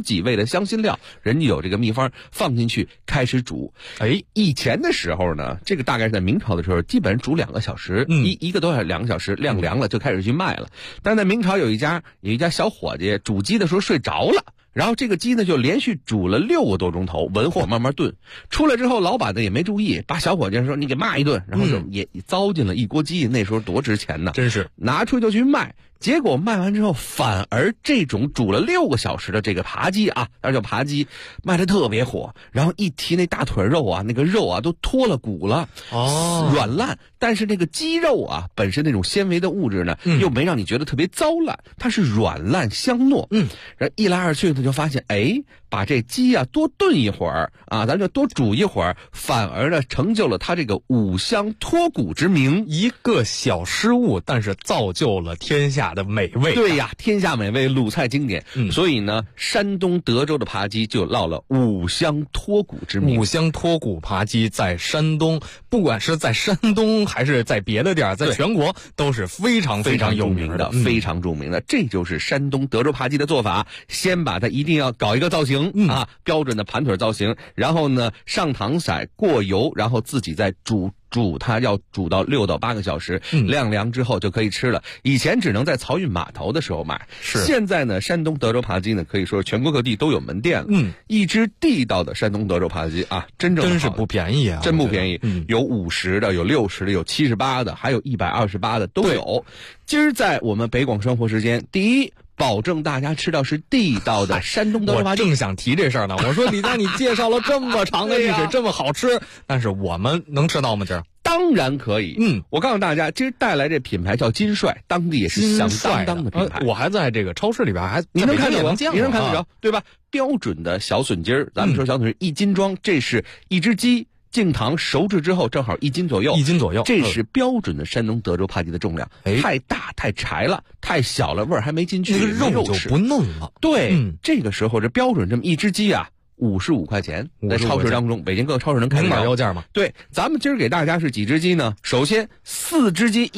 10几味的香辛料，人家有这个秘方，放进去开始煮。以前的时候呢，这个大概是在明朝的时候，基本上煮2个小时，一个多小时2个小时，晾凉了就开始去卖了。但在明朝有一家小伙计煮鸡的时候睡着了。然后这个鸡呢就连续煮了6个多钟头，文火慢慢炖。出来之后，老板呢也没注意，把小伙计说你给骂一顿，然后就也糟践了一锅鸡。那时候多值钱呢， 真是拿出就去卖。结果卖完之后，反而这种煮了6个小时的这个扒鸡啊，那叫扒鸡，卖得特别火。然后一提那大腿肉啊，那个肉啊都脱了骨了，软烂。但是那个鸡肉啊，本身那种纤维的物质呢，又没让你觉得特别糟烂，它是软烂香糯。然后一来二去，他就发现，把这鸡啊多炖一会儿啊，咱就多煮一会儿，反而呢成就了它这个五香脱骨之名。 一个小失误，但是造就了天下的美味。 对呀，天下美味，鲁菜经典。所以呢，山东德州的扒鸡就落了五香脱骨之名。 五香脱骨扒鸡在山东，不管是在山东还是在别的地儿，在全国都是非常非常有名的， 非常著名的。这就是山东德州扒鸡的做法，先把它一定要搞一个造型啊，标准的盘腿造型，然后呢上糖色过油，然后自己再煮它，要煮到6到8个小时，晾凉之后就可以吃了。以前只能在漕运码头的时候买，现在呢，山东德州扒鸡呢，可以说全国各地都有门店了。一只地道的山东德州扒鸡啊，真是不便宜啊， 真不便宜。有50的，有60的，有78的，还有128的都有。今儿在我们北广生活时间，第一，保证大家吃到是地道的山东德州扒鸡。 我正想提这事儿呢。我说李佳，你介绍了这么长的历史，这么好吃，但是我们能吃到吗？今儿当然可以。我告诉大家，今儿带来这品牌叫金帅，当地也是响当当的品牌。 我还在这个超市里边你能看得着， 你能看得着，对吧？标准的小笋筋儿，咱们说小笋筋1斤装，这是一只鸡。净糖熟制之后正好1斤左右，这是标准的山东德州扒鸡的重量。太大太柴了，太小了味儿还没进去， 那个肉就不嫩了。 对，这个时候这标准这么一只鸡啊，55块钱，在超市当中，北京各个超市能看到腰价吗？ 对，咱们今儿给大家是几只鸡呢？首先4只鸡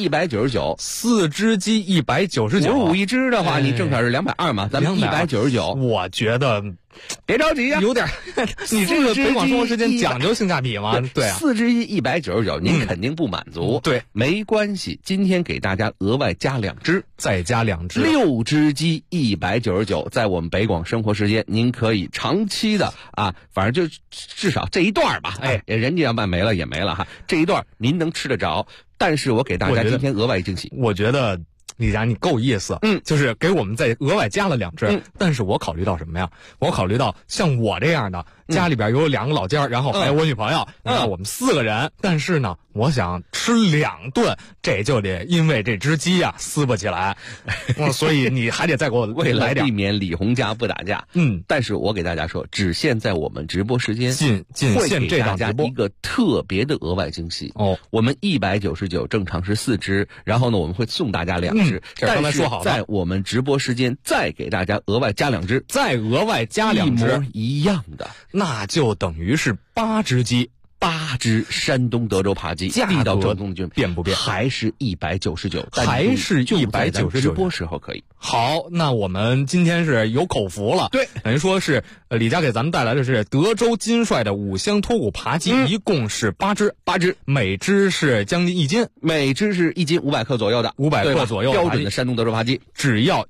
199，4 只鸡199，55 一只的话，你正好是220嘛，咱们199。 我觉得。 别着急呀， 有点，你这个北广生活时间讲究性价比吗？对啊 ，4只鸡199，您肯定不满足。 对， 没关系，今天给大家额外加2只， 再加2只 ，6只鸡199，在我们北广生活时间，您可以长期的啊，反正就至少这一段吧，人家要卖没了也没了哈，这一段您能吃得着。但是我给大家今天额外惊喜， 我觉得。李佳，你够意思，就是给我们再额外加了2只，但是我考虑到什么呀？我考虑到像我这样的，家里边有2个老家，然后还有我女朋友，然后我们4个人，但是呢，我想吃2顿，这就得因为这只鸡啊撕不起来，所以你还得再给我为了来点， 避免李红家不打架。但是我给大家说，只限在我们直播时间， 仅限这档直播一个特别的额外惊喜哦。我们199正常是4只，然后呢，我们会送大家2只。 这刚才说好了， 在我们直播时间再给大家额外加2只， 再额外加2只， 一模一样的， 那就等于是8只鸡。 8只山东德州扒鸡，地道正宗的变不变？ 还是199， 还是199。 直播时候可以。 好，那我们今天是有口福了。 对， 等于说是李佳给咱们带来的是德州金帅的5香脱骨扒鸡，一共是8只，每只是将近1斤， 每只是1斤500克左右的 ，500克左右标准的山东德州扒鸡， 只要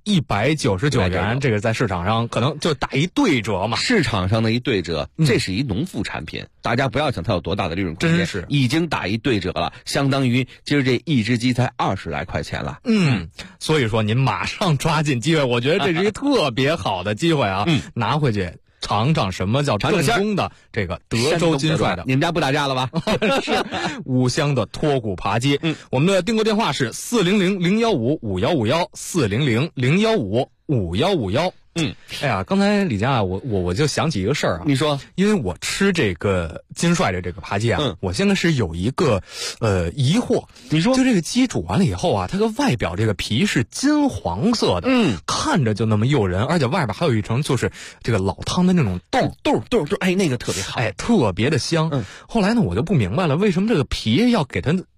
199元。这个在市场上可能就打一对折嘛。 市场上的一对折，这是一农副产品，大家不要想它有多大的利润空间， 真是已经打一对折了，相当于今儿这一只鸡才20来块钱了。 所以说您马上抓紧机会，我觉得这是一特别好的机会啊，拿回去尝尝什么叫正宗的这个德州金帅的。 你们家不打架了吧？ 是5香的脱骨扒鸡。我们的订购电话是400-015-5151，400-015-5151。哎呀，刚才李佳，我就想起一个事儿啊。 你说， 因为我吃这个金帅的这个扒鸡啊，我现在是有一个疑惑。 你说， 就这个鸡煮完了以后啊，它个外表这个皮是金黄色的，看着就那么诱人，而且外边还有一层就是这个老汤的那种豆，哎，那个特别好，哎，特别的香。后来呢，我就不明白了，为什么这个皮要给它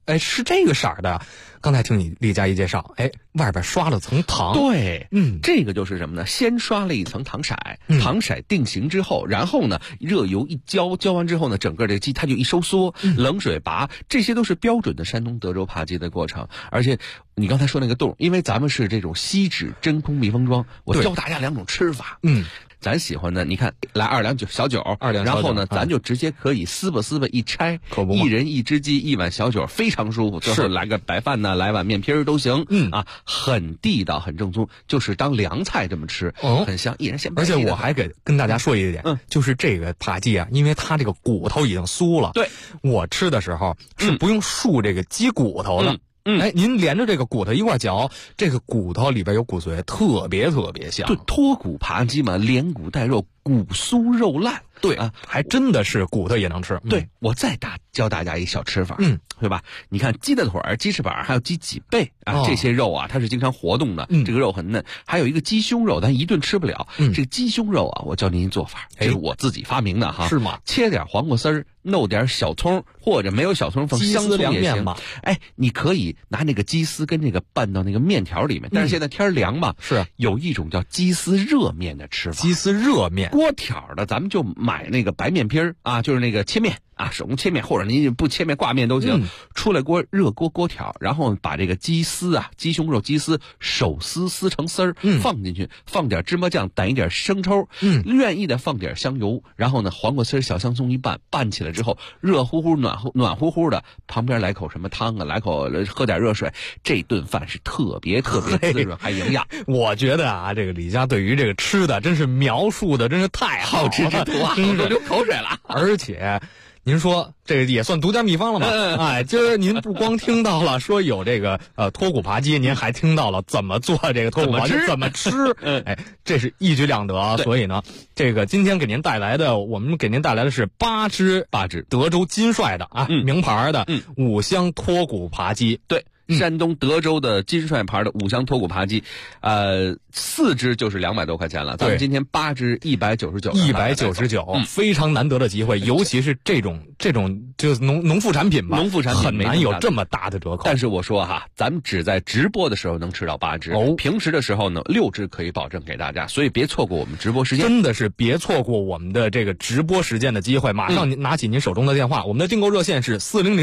哎，是这个色儿的。刚才听你李佳怡介绍，哎，外边刷了层糖。 对，这个就是什么呢？先刷了一层糖色，糖色定型之后，然后呢，热油一浇，浇完之后呢，整个这个鸡它就一收缩，冷水拔，这些都是标准的山东德州扒鸡的过程。而且你刚才说那个冻，因为咱们是这种锡纸真空密封装，我教大家2种吃法。咱喜欢的，你看来2两小酒，然后呢，咱就直接可以撕吧一拆，一人1只鸡1碗小酒，非常舒服。最后来个白饭呢，来碗面皮都行。很地道，很正宗，就是当凉菜这么吃，很香。一人先。 而且我还跟大家说一点，就是这个扒鸡啊，因为它这个骨头已经酥了， 对， 我吃的时候是不用漱这个鸡骨头的。哎，您连着这个骨头一块嚼，这个骨头里边有骨髓，特别香。 对，脱骨扒鸡嘛，连骨带肉，骨酥肉烂。 对啊，还真的是骨头也能吃。 对，我再教大家一小吃法，对吧？你看鸡的腿儿、鸡翅膀还有鸡脊背啊，这些肉啊，它是经常活动的，这个肉很嫩。还有一个鸡胸肉，咱一顿吃不了。这个鸡胸肉啊，我教您一做法，这是我自己发明的哈。 是吗？ 切点黄瓜丝儿，弄点小葱，或者没有小葱放香葱也行。哎，你可以拿那个鸡丝跟这个拌到那个面条里面。但是现在天凉嘛， 是有一种叫鸡丝热面的吃法。 鸡丝热面， 锅条的，咱们就买那个白面皮儿啊，就是那个切面啊，手工切面，或者您不切面挂面都行。出来热锅条，然后把这个鸡丝啊，鸡胸肉鸡丝手撕成丝儿，放进去，放点芝麻酱，逮一点生抽，愿意的放点香油，然后呢，黄瓜丝小香葱一拌起来之后，热乎乎暖乎乎的，旁边来口什么汤啊，来口喝点热水，这顿饭是特别滋润还营养。 我觉得啊，这个李家对于这个吃的真是描述的真是太好吃之徒啊，我都流口水了。 而且您说这个也算独家秘方了吗？哎，今儿您不光听到了说有这个脱骨扒鸡，您还听到了怎么做这个脱骨扒鸡，怎么吃。哎，这是一举两得。所以呢，这个今天我们给您带来的是8只德州金帅的啊，名牌的5香脱骨扒鸡。 对。山东德州的金帅牌的5香脱骨扒鸡，4只就是200多块钱了。咱们今天8只199， 非常难得的机会，尤其是这种就是农副产品吧， 农副产品很难有这么大的折扣。 但是我说哈，咱们只在直播的时候能吃到8只，平时的时候呢6只可以保证给大家，所以别错过我们直播时间， 真的是别错过我们的这个直播时间的机会。马上拿起您手中的电话，我们的订购热线是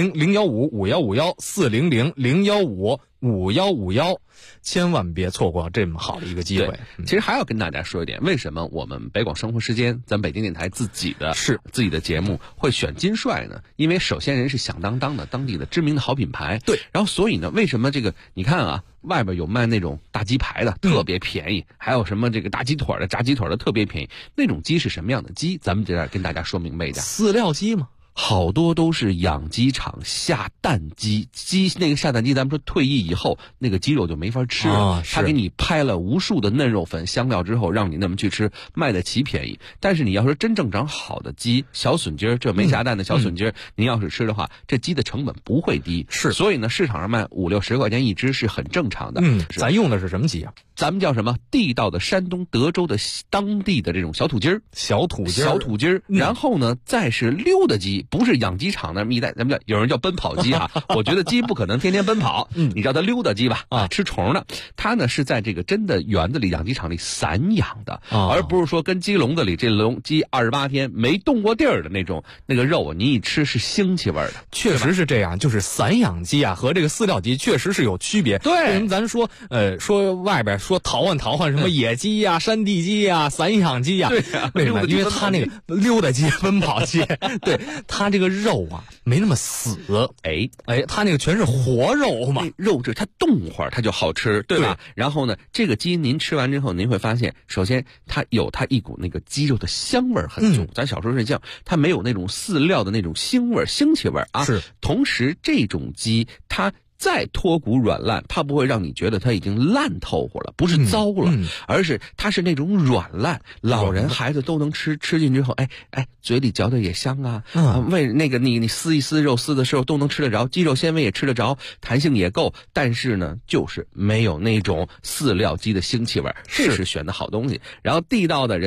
400-015-5151，400-015-5151，千万别错过这么好的一个机会。 其实还要跟大家说一点，为什么我们北广生活时间，咱北京电台自己的节目会选金帅呢？因为首先人是响当当的当地的知名的好品牌， 对。 然后所以呢，为什么这个你看啊，外边有卖那种大鸡排的，特别便宜，还有什么这个大鸡腿的、炸鸡腿的特别便宜，那种鸡是什么样的鸡？咱们这样跟大家说明白一点， 饲料鸡吗？ 好多都是养鸡场下蛋鸡，那个下蛋鸡，咱们说退役以后那个鸡肉就没法吃了，他给你拍了无数的嫩肉粉香料之后，让你那么去吃，卖得奇便宜。但是你要说真正长好的鸡，小笋鸡儿，这没下蛋的小笋鸡儿，您要是吃的话，这鸡的成本不会低，所以呢，市场上卖50-60块钱一只是很正常的。 咱用的是什么鸡啊？ 咱们叫什么？地道的山东德州的当地的这种小土鸡儿， 小土鸡儿， 然后呢，再是溜达鸡，不是养鸡场那么一代，咱们有人叫奔跑鸡啊。我觉得鸡不可能天天奔跑，你叫它溜达鸡吧，吃虫的。它呢是在这个真的园子里、养鸡场里散养的，而不是说跟鸡笼子里这鸡28天没动过地儿的那个肉，你一吃是腥气味的。 确实是这样，就是散养鸡啊和这个饲料鸡确实是有区别。 对， 为什么咱说外边说淘换什么野鸡呀、山地鸡呀、散养鸡呀？ 对呀，为什么？因为它那个溜达鸡、奔跑鸡，对它这个肉啊没那么死，它那个全是活肉嘛， 肉质它动会儿它就好吃，对吧？然后呢，这个鸡您吃完之后，您会发现，首先它有它一股那个鸡肉的香味很重，咱小时候睡觉，它没有那种饲料的那种腥气味啊。 是， 同时这种鸡它再脱骨软烂，它不会让你觉得它已经烂透乎了，不是糟了，而是它是那种软烂，老人孩子都能吃进之后，嘴里嚼的也香啊，为那个你撕一撕肉，撕的时候都能吃得着，肌肉纤维也吃得着，弹性也够，但是呢，就是没有那种饲料鸡的腥气味，这是选的好东西。然后地道的人家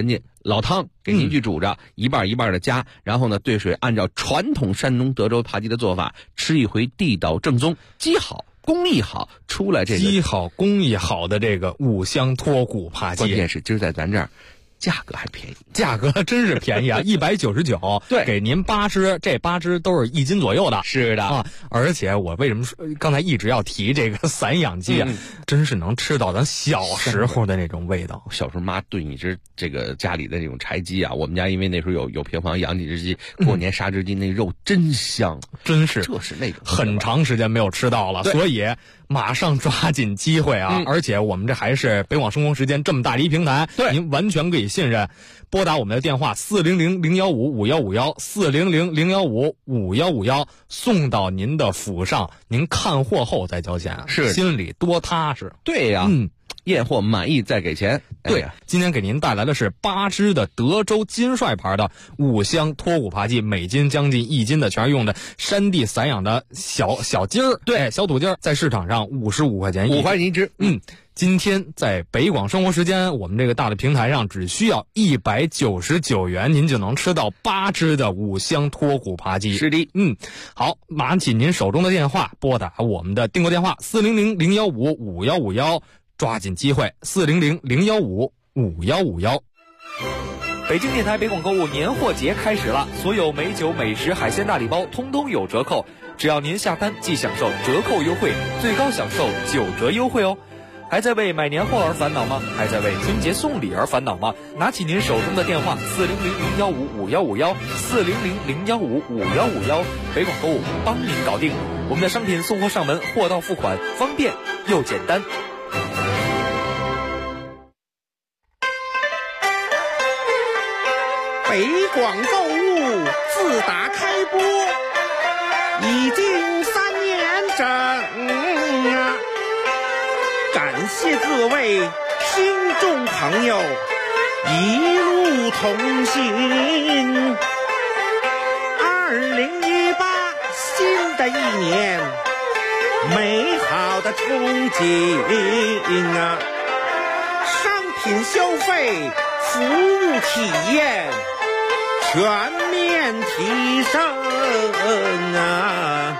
老汤给您去煮着，一半一半的加，然后呢兑水，按照传统山东德州扒鸡的做法，吃一回地道正宗，鸡好工艺好，出来这个鸡好工艺好的这个五香脱骨扒鸡， 关键是今儿在咱这儿价格还便宜， 价格真是便宜啊！199， 对， 给您8只，这8只都是1斤左右的。 是的啊，而且我为什么说刚才一直要提这个散养鸡啊？真是能吃到咱小时候的那种味道。 小时候妈炖一只这个家里的那种柴鸡啊，我们家因为那时候有平房养几只鸡，过年杀只鸡，那肉真香， 真是， 这是那种很长时间没有吃到了，所以马上抓紧机会啊！而且我们这还是北广生活时间这么大的一平台， 对， 您完全可以信任。拨打我们的电话400-015-5151，400-015-5151，送到您的府上，您看货后再交钱， 是心里多踏实。 对呀，验货满意再给钱。 对，今天给您带来的是8只的德州金帅牌的五香脱骨扒鸡，每斤将近1斤的，全是用的山地散养的小鸡儿， 对， 小土鸡儿，在市场上55块钱 5块钱一只。 今天在北广生活时间，我们这个大的平台上，只需要199元，您就能吃到8只的五香脱骨扒鸡。 是的， 好，拿起您手中的电话，拨打我们的订购电话400-015-5151，抓紧机会，400-015-5151。 北京电台北广购物年货节开始了，所有美酒、美食、海鲜大礼包通通有折扣，只要您下单即享受折扣优惠，最高享受9折优惠哦。还在为买年货而烦恼吗？还在为春节送礼而烦恼吗？拿起您手中的电话400-015-5151，400-015-5151，北广购物帮您搞定。我们的商品送货上门，货到付款，方便又简单。 北广购物自打开播已经3年整啊！感谢各位听众朋友一路同行。2018新的一年，美好的憧憬啊！商品消费，服务体验全面提升啊！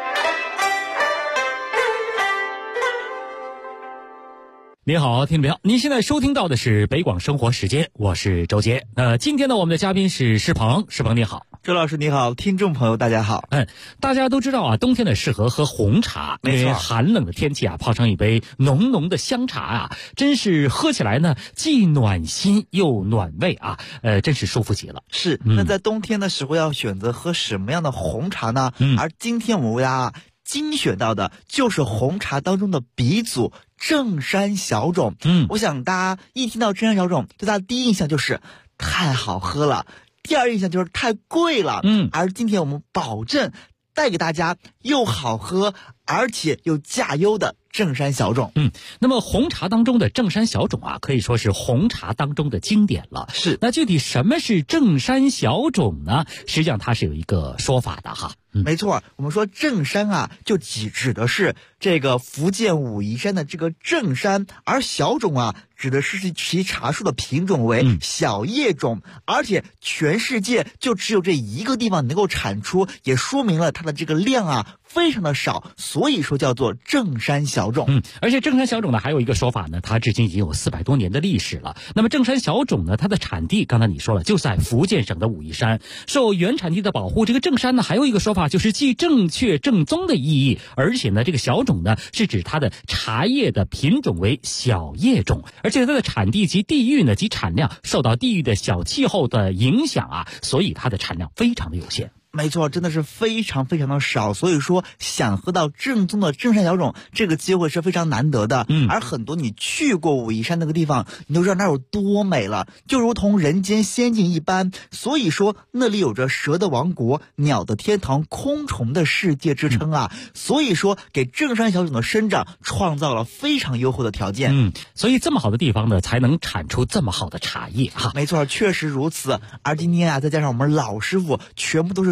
您好，听众朋友，您现在收听到的是北广生活时间，我是周杰。今天呢，我们的嘉宾是施鹏，施鹏你好。 周老师你好，听众朋友大家好。 大家都知道啊，冬天呢适合喝红茶，因为寒冷的天气啊，泡上一杯浓浓的香茶啊，真是喝起来呢既暖心又暖胃啊，真是舒服极了。 是，那在冬天的时候要选择喝什么样的红茶呢？而今天我们为大家精选到的就是红茶当中的鼻祖正山小种。我想大家一听到正山小种，对它的第一印象就是太好喝了，第二印象就是太贵了。而今天我们保证带给大家又好喝而且又价优的正山小种。 那么红茶当中的正山小种啊，可以说是红茶当中的经典了。 是， 那具体什么是正山小种呢？实际上它是有一个说法的哈。 没错，我们说正山啊，就指的是这个福建武夷山的这个正山，而小种啊，指的是其茶树的品种为小叶种，而且全世界就只有这一个地方能够产出，也说明了它的这个量啊非常的少，所以说叫做正山小种。 而且正山小种呢，还有一个说法呢，它至今已经有400多年的历史了。那么正山小种呢，它的产地刚才你说了，就在福建省的武夷山，受原产地的保护。这个正山呢，还有一个说法就是既正确正宗的意义，而且呢，这个小种呢是指它的茶叶的品种为小叶种，而且它的产地及地域呢及产量受到地域的小气候的影响啊，所以它的产量非常的有限。 没错，真的是非常非常的少，所以说想喝到正宗的正山小种，这个机会是非常难得的。而很多你去过武夷山那个地方，你都知道那有多美了，就如同人间仙境一般。所以说那里有着蛇的王国、鸟的天堂、空虫的世界之称啊。所以说给正山小种的生长创造了非常优厚的条件。 所以这么好的地方呢，才能产出这么好的茶叶哈。 没错，确实如此。而今天啊，再加上我们老师傅全部都是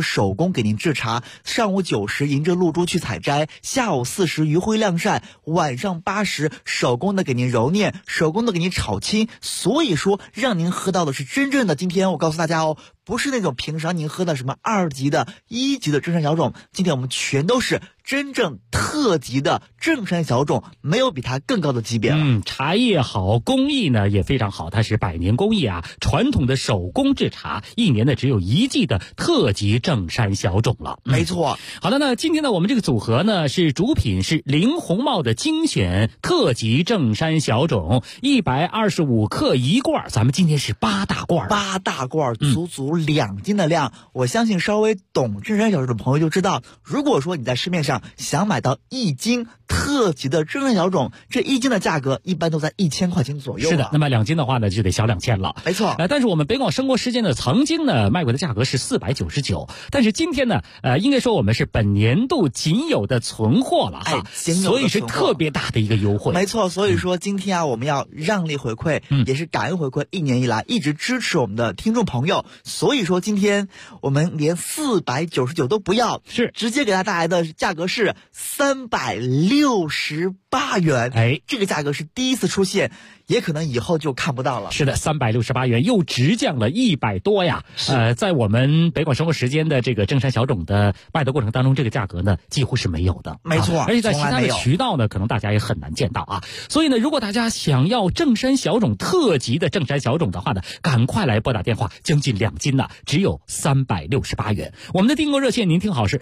手工给您制茶。上午9时迎着露珠去采摘，下午4时余晖晾晒，晚上8时手工的给您揉捻，手工的给您炒青。所以说让您喝到的是真正的，今天我告诉大家哦，不是那种平常您喝的什么2级的、1级的正山小种，今天我们全都是真正特级的正山小种，没有比它更高的级别了。 茶叶好，工艺呢也非常好，它是100年工艺啊，传统的手工制茶，1年呢只有1季的特级正山小种了。 没错。 好的，那今天呢我们这个组合呢是主品是林红帽的精选特级正山小种，125克1罐，咱们今天是8大罐 ，8大罐，足足2斤的量。我相信稍微懂正山小种的朋友就知道，如果说你在市面上想买到1斤特级的正山小种，这1斤的价格一般都在1000块钱左右。 是的，那么2斤的话呢就得小2000了。 没错。 但是我们北广生活时间呢曾经呢卖过的价格是499，但是今天呢应该说我们是本年度仅有的存货了哈，所以是特别大的一个优惠。 没错，所以说今天啊我们要让利回馈，也是感恩回馈1年以来一直支持我们的听众朋友，所以说今天我们连499都不要， 是直接给大家带来的价格是368元。这个价格是第一次出现，也可能以后就看不到了。 是的，368元又直降了100多呀。在我们北广生活时间的这个正山小种的卖的过程当中，这个价格呢几乎是没有的。 没错， 而且在其他的渠道呢可能大家也很难见到啊。所以呢如果大家想要正山小种特级的正山小种的话呢，赶快来拨打电话，将近2斤呢只有368元。我们的订购热线您听好是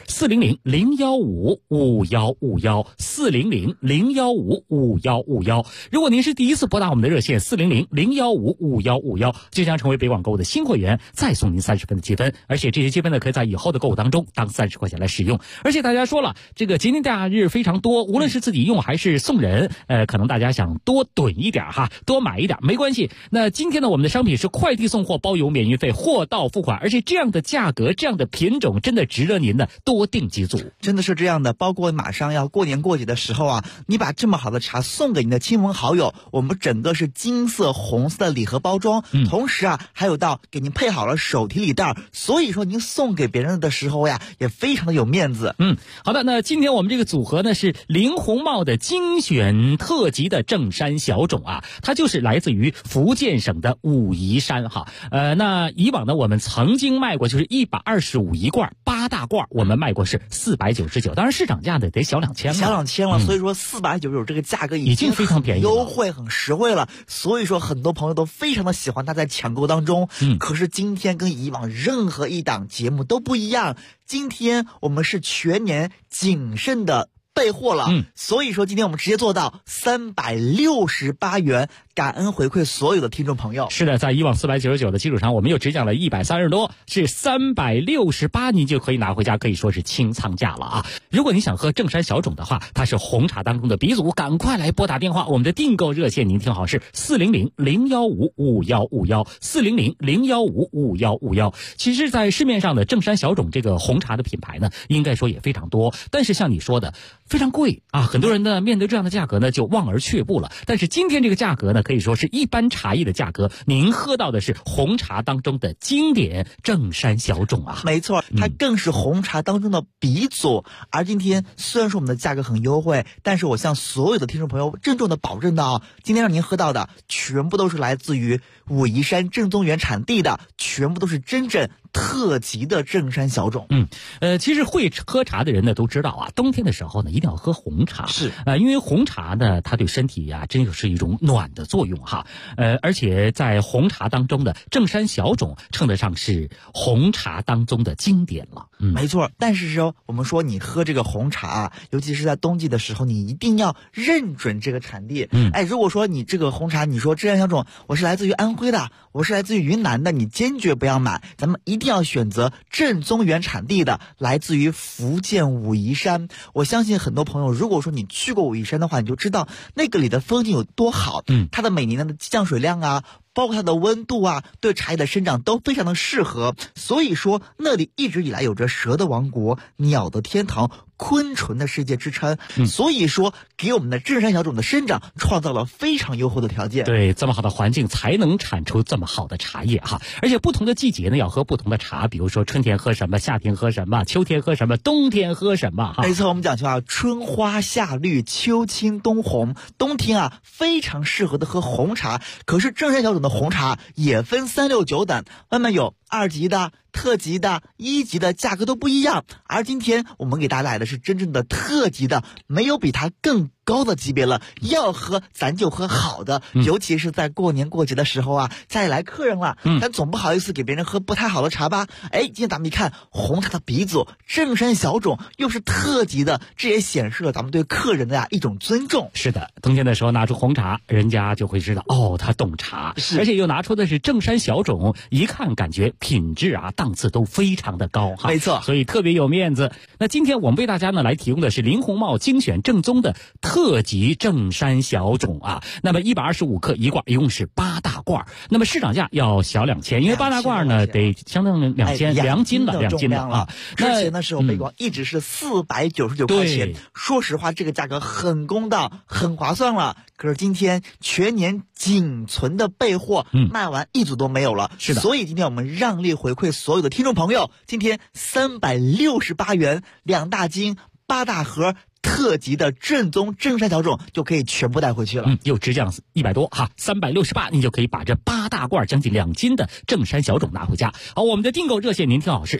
400-015-5151，400-015-5151。如果您是第一次拨打我们的热线400-015-5151，就将成为北广购物的新会员，再送您30分的积分，而且这些积分呢可以在以后的购物当中当30块钱来使用。而且大家说了，这个节庆假日非常多，无论是自己用还是送人，可能大家想多囤一点哈，多买一点没关系。那今天呢我们的商品是快递送货，包邮免运费，货到付款，而且这样的价格这样的品种真的值得您的多订几组。 真的是这样的，包括马上要过年过节的时候啊，你把这么好的茶送给你的亲朋好友，我们整个是金色红色的礼盒包装，同时啊还有到给您配好了手提礼袋，所以说您送给别人的时候呀也非常的有面子。 好的，那今天我们这个组合呢是林红帽的精选特级的正山小种啊，它就是来自于福建省的武夷山哈。那以往呢我们曾经卖过就是125一罐，8大罐我们卖过是499，当然市场价呢得小2000了， 小2000了，所以说499这个价格已经非常便宜了， 优惠很实惠了，所以说很多朋友都非常的喜欢它，在抢购当中。可是今天跟以往任何一档节目都不一样，今天我们是全年谨慎的备货了，所以说今天我们直接做到368元，感恩回馈所有的听众朋友。 是的，在以往499的基础上，我们又只降了130多，是368，您就可以拿回家，可以说是清仓价了啊！如果你想喝正山小种的话，它是红茶当中的鼻祖，赶快来拨打电话，我们的订购热线您听好是400-015-5151，400-015-5151。其实在市面上的正山小种这个红茶的品牌呢，应该说也非常多，但是像你说的非常贵啊，很多人呢面对这样的价格呢就望而却步了。但是今天这个价格呢可以说是一般茶叶的价格，您喝到的是红茶当中的经典正山小种啊。 没错，它更是红茶当中的鼻祖。而今天虽然说我们的价格很优惠，但是我向所有的听众朋友郑重的保证到，今天让您喝到的全部都是来自于武夷山正宗原产地的，全部都是真正特级的正山小种。 其实会喝茶的人呢都知道啊，冬天的时候呢一定要喝红茶， 是因为红茶呢它对身体啊真就是一种暖的作用哈。而且在红茶当中的正山小种称得上是红茶当中的经典了。 没错，但是说我们说你喝这个红茶啊，尤其是在冬季的时候，你一定要认准这个产地。如果说你这个红茶，你说正山小种我是来自于安徽的，我是来自于云南的，你坚决不要买，咱们一定要选择正宗原产地的，来自于福建武夷山。我相信很多朋友，如果说你去过武夷山的话，你就知道那个里的风景有多好。它的每年的降水量啊， 包括它的温度啊，对茶叶的生长都非常的适合。所以说那里一直以来有着蛇的王国、鸟的天堂、昆虫的世界之称，所以说给我们的正山小种的生长创造了非常优厚的条件。 对，这么好的环境才能产出这么好的茶叶哈。而且不同的季节呢，要喝不同的茶，比如说春天喝什么，夏天喝什么，秋天喝什么，冬天喝什么哈。 没错，我们讲究啊，春花夏绿，秋青冬红。冬天啊，非常适合的喝红茶。可是正山小种的红茶也分3、6、9等，外面有2级的、特级的、1级的，价格都不一样。而今天我们给大家来的是真正的特级的，没有比它更高的级别了。要喝咱就喝好的，尤其是在过年过节的时候啊，家里来客人了，咱总不好意思给别人喝不太好的茶吧。今天咱们一看红茶的鼻祖正山小种又是特级的，这也显示了咱们对客人的一种尊重。 是的，冬天的时候拿出红茶，人家就会知道哦，他懂茶，而且又拿出的是正山小种，一看感觉品质啊档次都非常的高哈。 没错， 所以特别有面子。那今天我们为大家呢来提供的是林红帽精选正宗的特级正山小种啊。那么125克一罐，一共是8大罐。那么市场价要小2000，因为8大罐呢得相当于20002斤了，2斤了啊。 之前的时候北广一直是499块钱，说实话这个价格很公道，很划算了。可是今天全年仅存的备货，卖完1组都没有了。 是的， 所以今天我们让利回馈所有的听众朋友，今天368元2大斤8大盒特级的正宗正山小种就可以全部带回去了。 又直降100多哈，368你就可以把这8大罐将近2斤的正山小种拿回家。好，我们的订购热线您听好是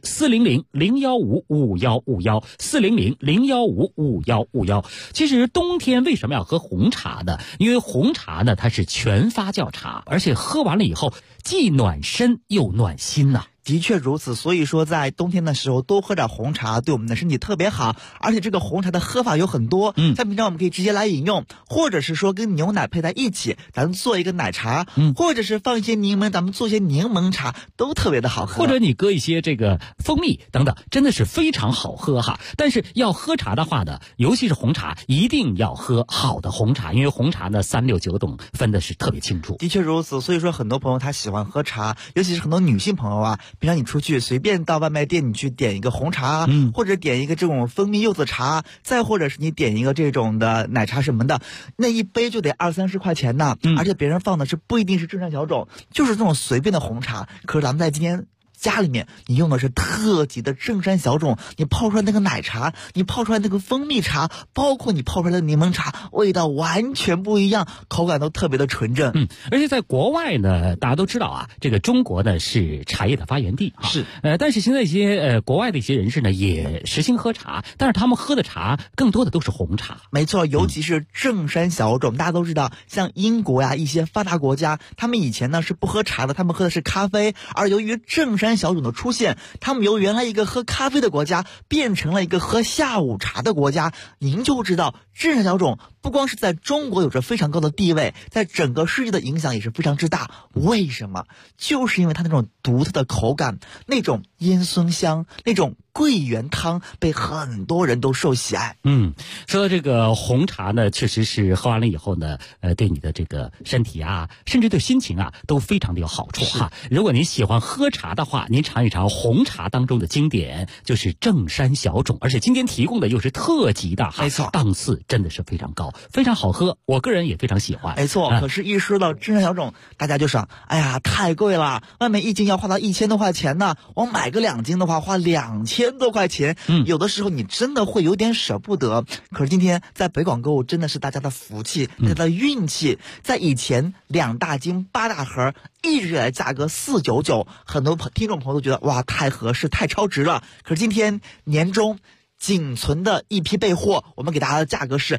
400-015-5151，400-015-5151。其实冬天为什么要喝红茶呢？因为红茶呢它是全发酵茶，而且喝完了以后既暖身又暖心呐。 的确如此，所以说在冬天的时候多喝点红茶对我们的身体特别好。而且这个红茶的喝法有很多，像平常我们可以直接来饮用，或者是说跟牛奶配在一起，咱们做一个奶茶，或者是放一些柠檬，咱们做一些柠檬茶，都特别的好喝。 或者你搁一些这个蜂蜜等等，真的是非常好喝哈。但是要喝茶的话呢，尤其是红茶，一定要喝好的红茶，因为红茶呢3、6、9等分的是特别清楚。 的确如此，所以说很多朋友他喜欢喝茶，尤其是很多女性朋友啊，平常你出去随便到外卖店你去点一个红茶，或者点一个这种蜂蜜柚子茶，再或者是你点一个这种的奶茶什么的，那一杯就得20、30块钱呢。而且别人放的是不一定是正山小种，就是这种随便的红茶。可是咱们在今天家里面你用的是特级的正山小种，你泡出来那个奶茶，你泡出来那个蜂蜜茶，包括你泡出来的柠檬茶，味道完全不一样，口感都特别的纯正。 而且在国外呢，大家都知道啊，这个中国呢是茶叶的发源地啊。 是。 但是现在一些国外的一些人士呢也实行喝茶，但是他们喝的茶更多的都是红茶。 没错，尤其是正山小种，大家都知道，像英国呀一些发达国家，他们以前呢是不喝茶的，他们喝的是咖啡。而由于正山小种的出现，他们由原来一个喝咖啡的国家变成了一个喝下午茶的国家。您就知道正山小种不光是在中国有着非常高的地位，在整个世界的影响也是非常之大。为什么？就是因为它那种独特的口感，那种烟熏香，那种桂圆汤被很多人都受喜爱。 说到这个红茶呢，确实是喝完了以后呢，对你的这个身体啊，甚至对心情啊，都非常的有好处哈。如果您喜欢喝茶的话，您尝一尝红茶当中的经典，就是正山小种，而且今天提供的又是特级的哈， 没错， 档次真的是非常高，非常好喝，我个人也非常喜欢。 没错，可是一说到正山小种，大家就想，哎呀，太贵了，外面1斤要花到1000多块钱呢，我买个2斤的话花2000多块钱，有的时候你真的会有点舍不得。可是今天在北广购物真的是大家的福气，大家的运气。在以前2大斤8大盒一直以来价格499，很多听众朋友都觉得哇太合适太超值了。可是今天年终仅存的一批备货，我们给大家的价格是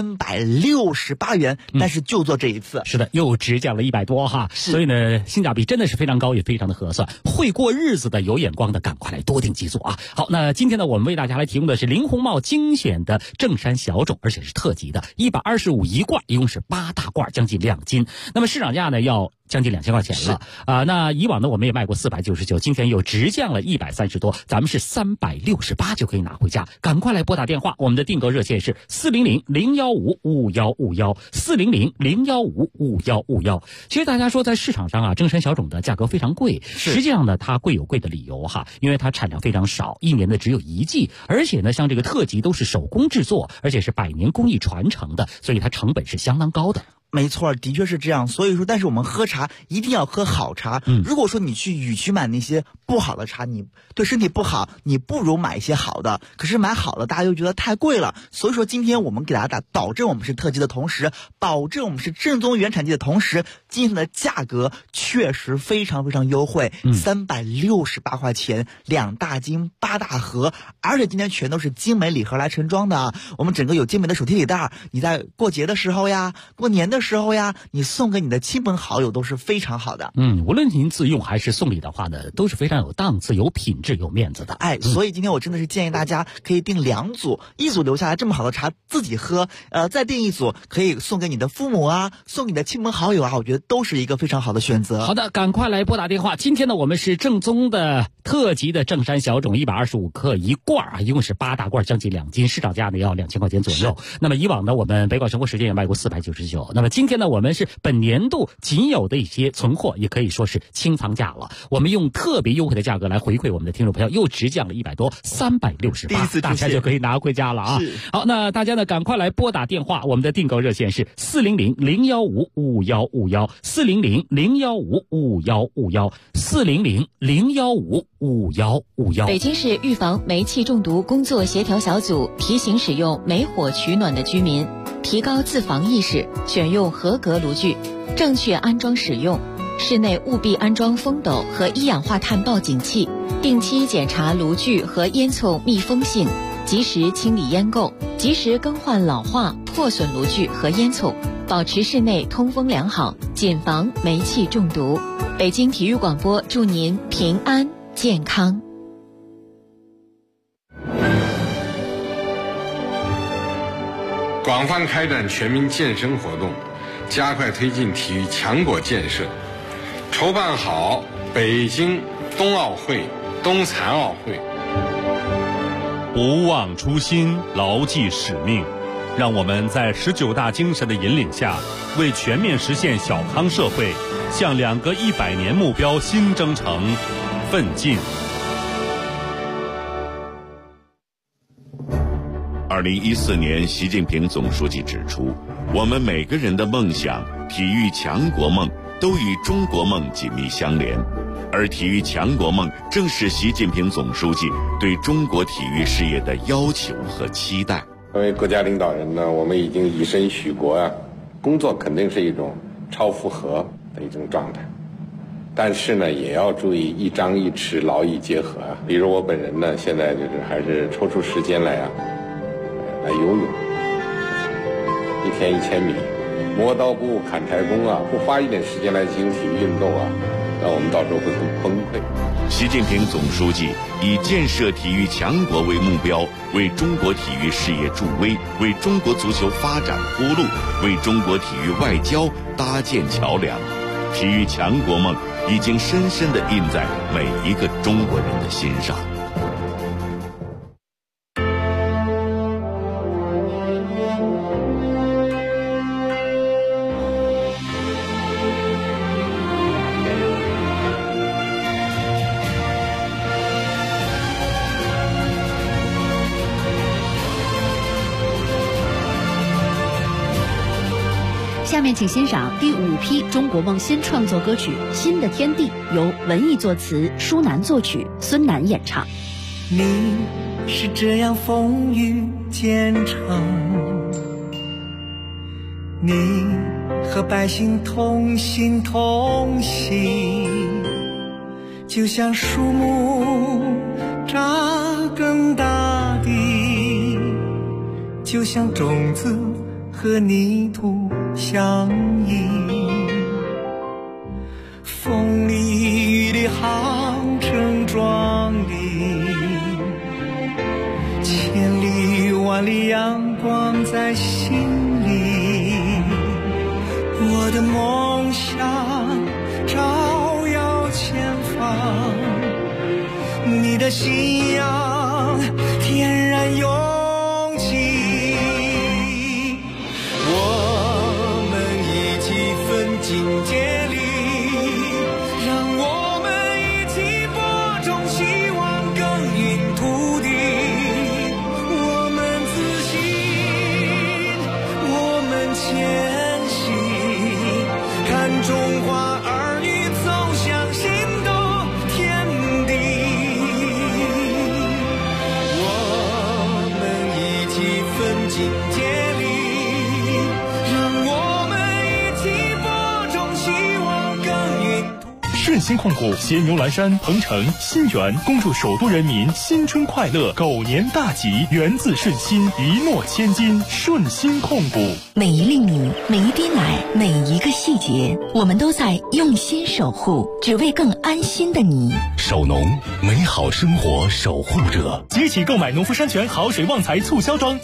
368元，但是就做这一次。 是的，又直降了100多哈，所以呢，性价比真的是非常高，也非常的合算。会过日子的、有眼光的，赶快来多订几组啊！好，那今天呢，我们为大家来提供的是林红帽精选的正山小种，而且是特级的，125一罐，一共是8大罐，将近2斤。那么市场价呢要将近2000块钱了那以往呢我们也卖过499，今天又直降了130多，咱们是368就可以拿回家。赶快来拨打电话，我们的订购热线是400-015-5151，400-015-5151。其实大家说在市场上正山小种的价格非常贵，实际上呢它贵有贵的理由因为它产量非常少，一年呢只有1季，而且呢像这个特级都是手工制作，而且是100年工艺传承的，所以它成本是相当高的。 没错，的确是这样。所以说，但是我们喝茶一定要喝好茶。如果说你与其买那些不好的茶，你对身体不好，你不如买一些好的。可是买好的，大家又觉得太贵了。所以说，今天我们给大家保证我们是特级的同时，保证我们是正宗原产地的同时，今天的价格确实非常非常优惠，368块钱，2大斤8大盒，而且今天全都是精美礼盒来盛装的。我们整个有精美的手提礼袋，你在过节的时候呀，过年的时候呀，你送给你的亲朋好友都是非常好的。 无论您自用还是送礼的话呢，都是非常有档次、有品质、有面子的。 所以今天我真的是建议大家可以订2组，一组留下来这么好的茶自己喝，再订一组可以送给你的父母送给你的亲朋好友我觉得都是一个非常好的选择。 好的，赶快来拨打电话。今天呢，我们是正宗的特级的正山小种，125克一罐一共是8大罐，将近2斤，市场价呢要2000块钱左右。那么以往呢，我们北广生活时间也卖过499。那么今天呢，我们是本年度仅有的一些存货，也可以说是清仓价了。我们用特别优惠的价格来回馈我们的听众朋友，又直降了100多，368，大家就可以拿回家了好，那大家呢赶快来拨打电话，我们的订购热线是400-015-5151，400-015-5151，400-015-5151。 北京市预防煤气中毒工作协调小组提醒使用煤火取暖的居民提高自防意识，选用合格炉具，正确安装使用。室内务必安装风斗和一氧化碳报警器，定期检查炉具和烟囱密封性，及时清理烟垢，及时更换老化破损炉具和烟囱，保持室内通风良好，谨防煤气中毒。北京体育广播祝您平安健康。 广泛开展全民健身活动，加快推进体育强国建设，筹办好北京冬奥会、冬残奥会。 不忘初心，牢记使命，让我们在19大精神的引领下，为全面实现小康社会，向2个100年目标新征程奋进。 2014年，习近平总书记指出，我们每个人的梦想、体育强国梦都与中国梦紧密相连，而体育强国梦正是习近平总书记对中国体育事业的要求和期待。 作为国家领导人呢，我们已经以身许国工作肯定是一种超负荷的一种状态，但是呢，也要注意一张一弛，劳逸结合比如我本人呢，现在就是还是抽出时间来游泳，1天1000米，磨刀不误砍柴工不花一点时间来进行体育运动那我们到时候会很崩溃。 习近平总书记以建设体育强国为目标，为中国体育事业助威，为中国足球发展铺路，为中国体育外交搭建桥梁。体育强国梦已经深深地印在每一个中国人的心上。 下面请欣赏第5批中国梦新创作歌曲《新的天地》，由文艺作词，舒楠作曲，孙楠演唱。 你是这样风雨兼程，你和百姓同心同行，就像树木扎根大地，就像种子和泥土相依，风里雨里航程壮丽，千里万里阳光在心里，我的梦想的信仰天然勇气。我们一起奋进接力，让我们一起播种希望，耕耘土地。我们自信，我们前行，看中华儿女走向新的天地。我们一起奋进接力，让我们一起播种希望，耕耘。 顺心控股携牛栏山、鹏城、新源，恭祝首都人民新春快乐，狗年大吉，源自顺心，一诺千金。顺心控股， 每一粒米，每一滴奶，每一个细节，我们都在用心守护，只为更安心的你。 守农，美好生活守护者。即起购买农夫山泉好水旺财促销装。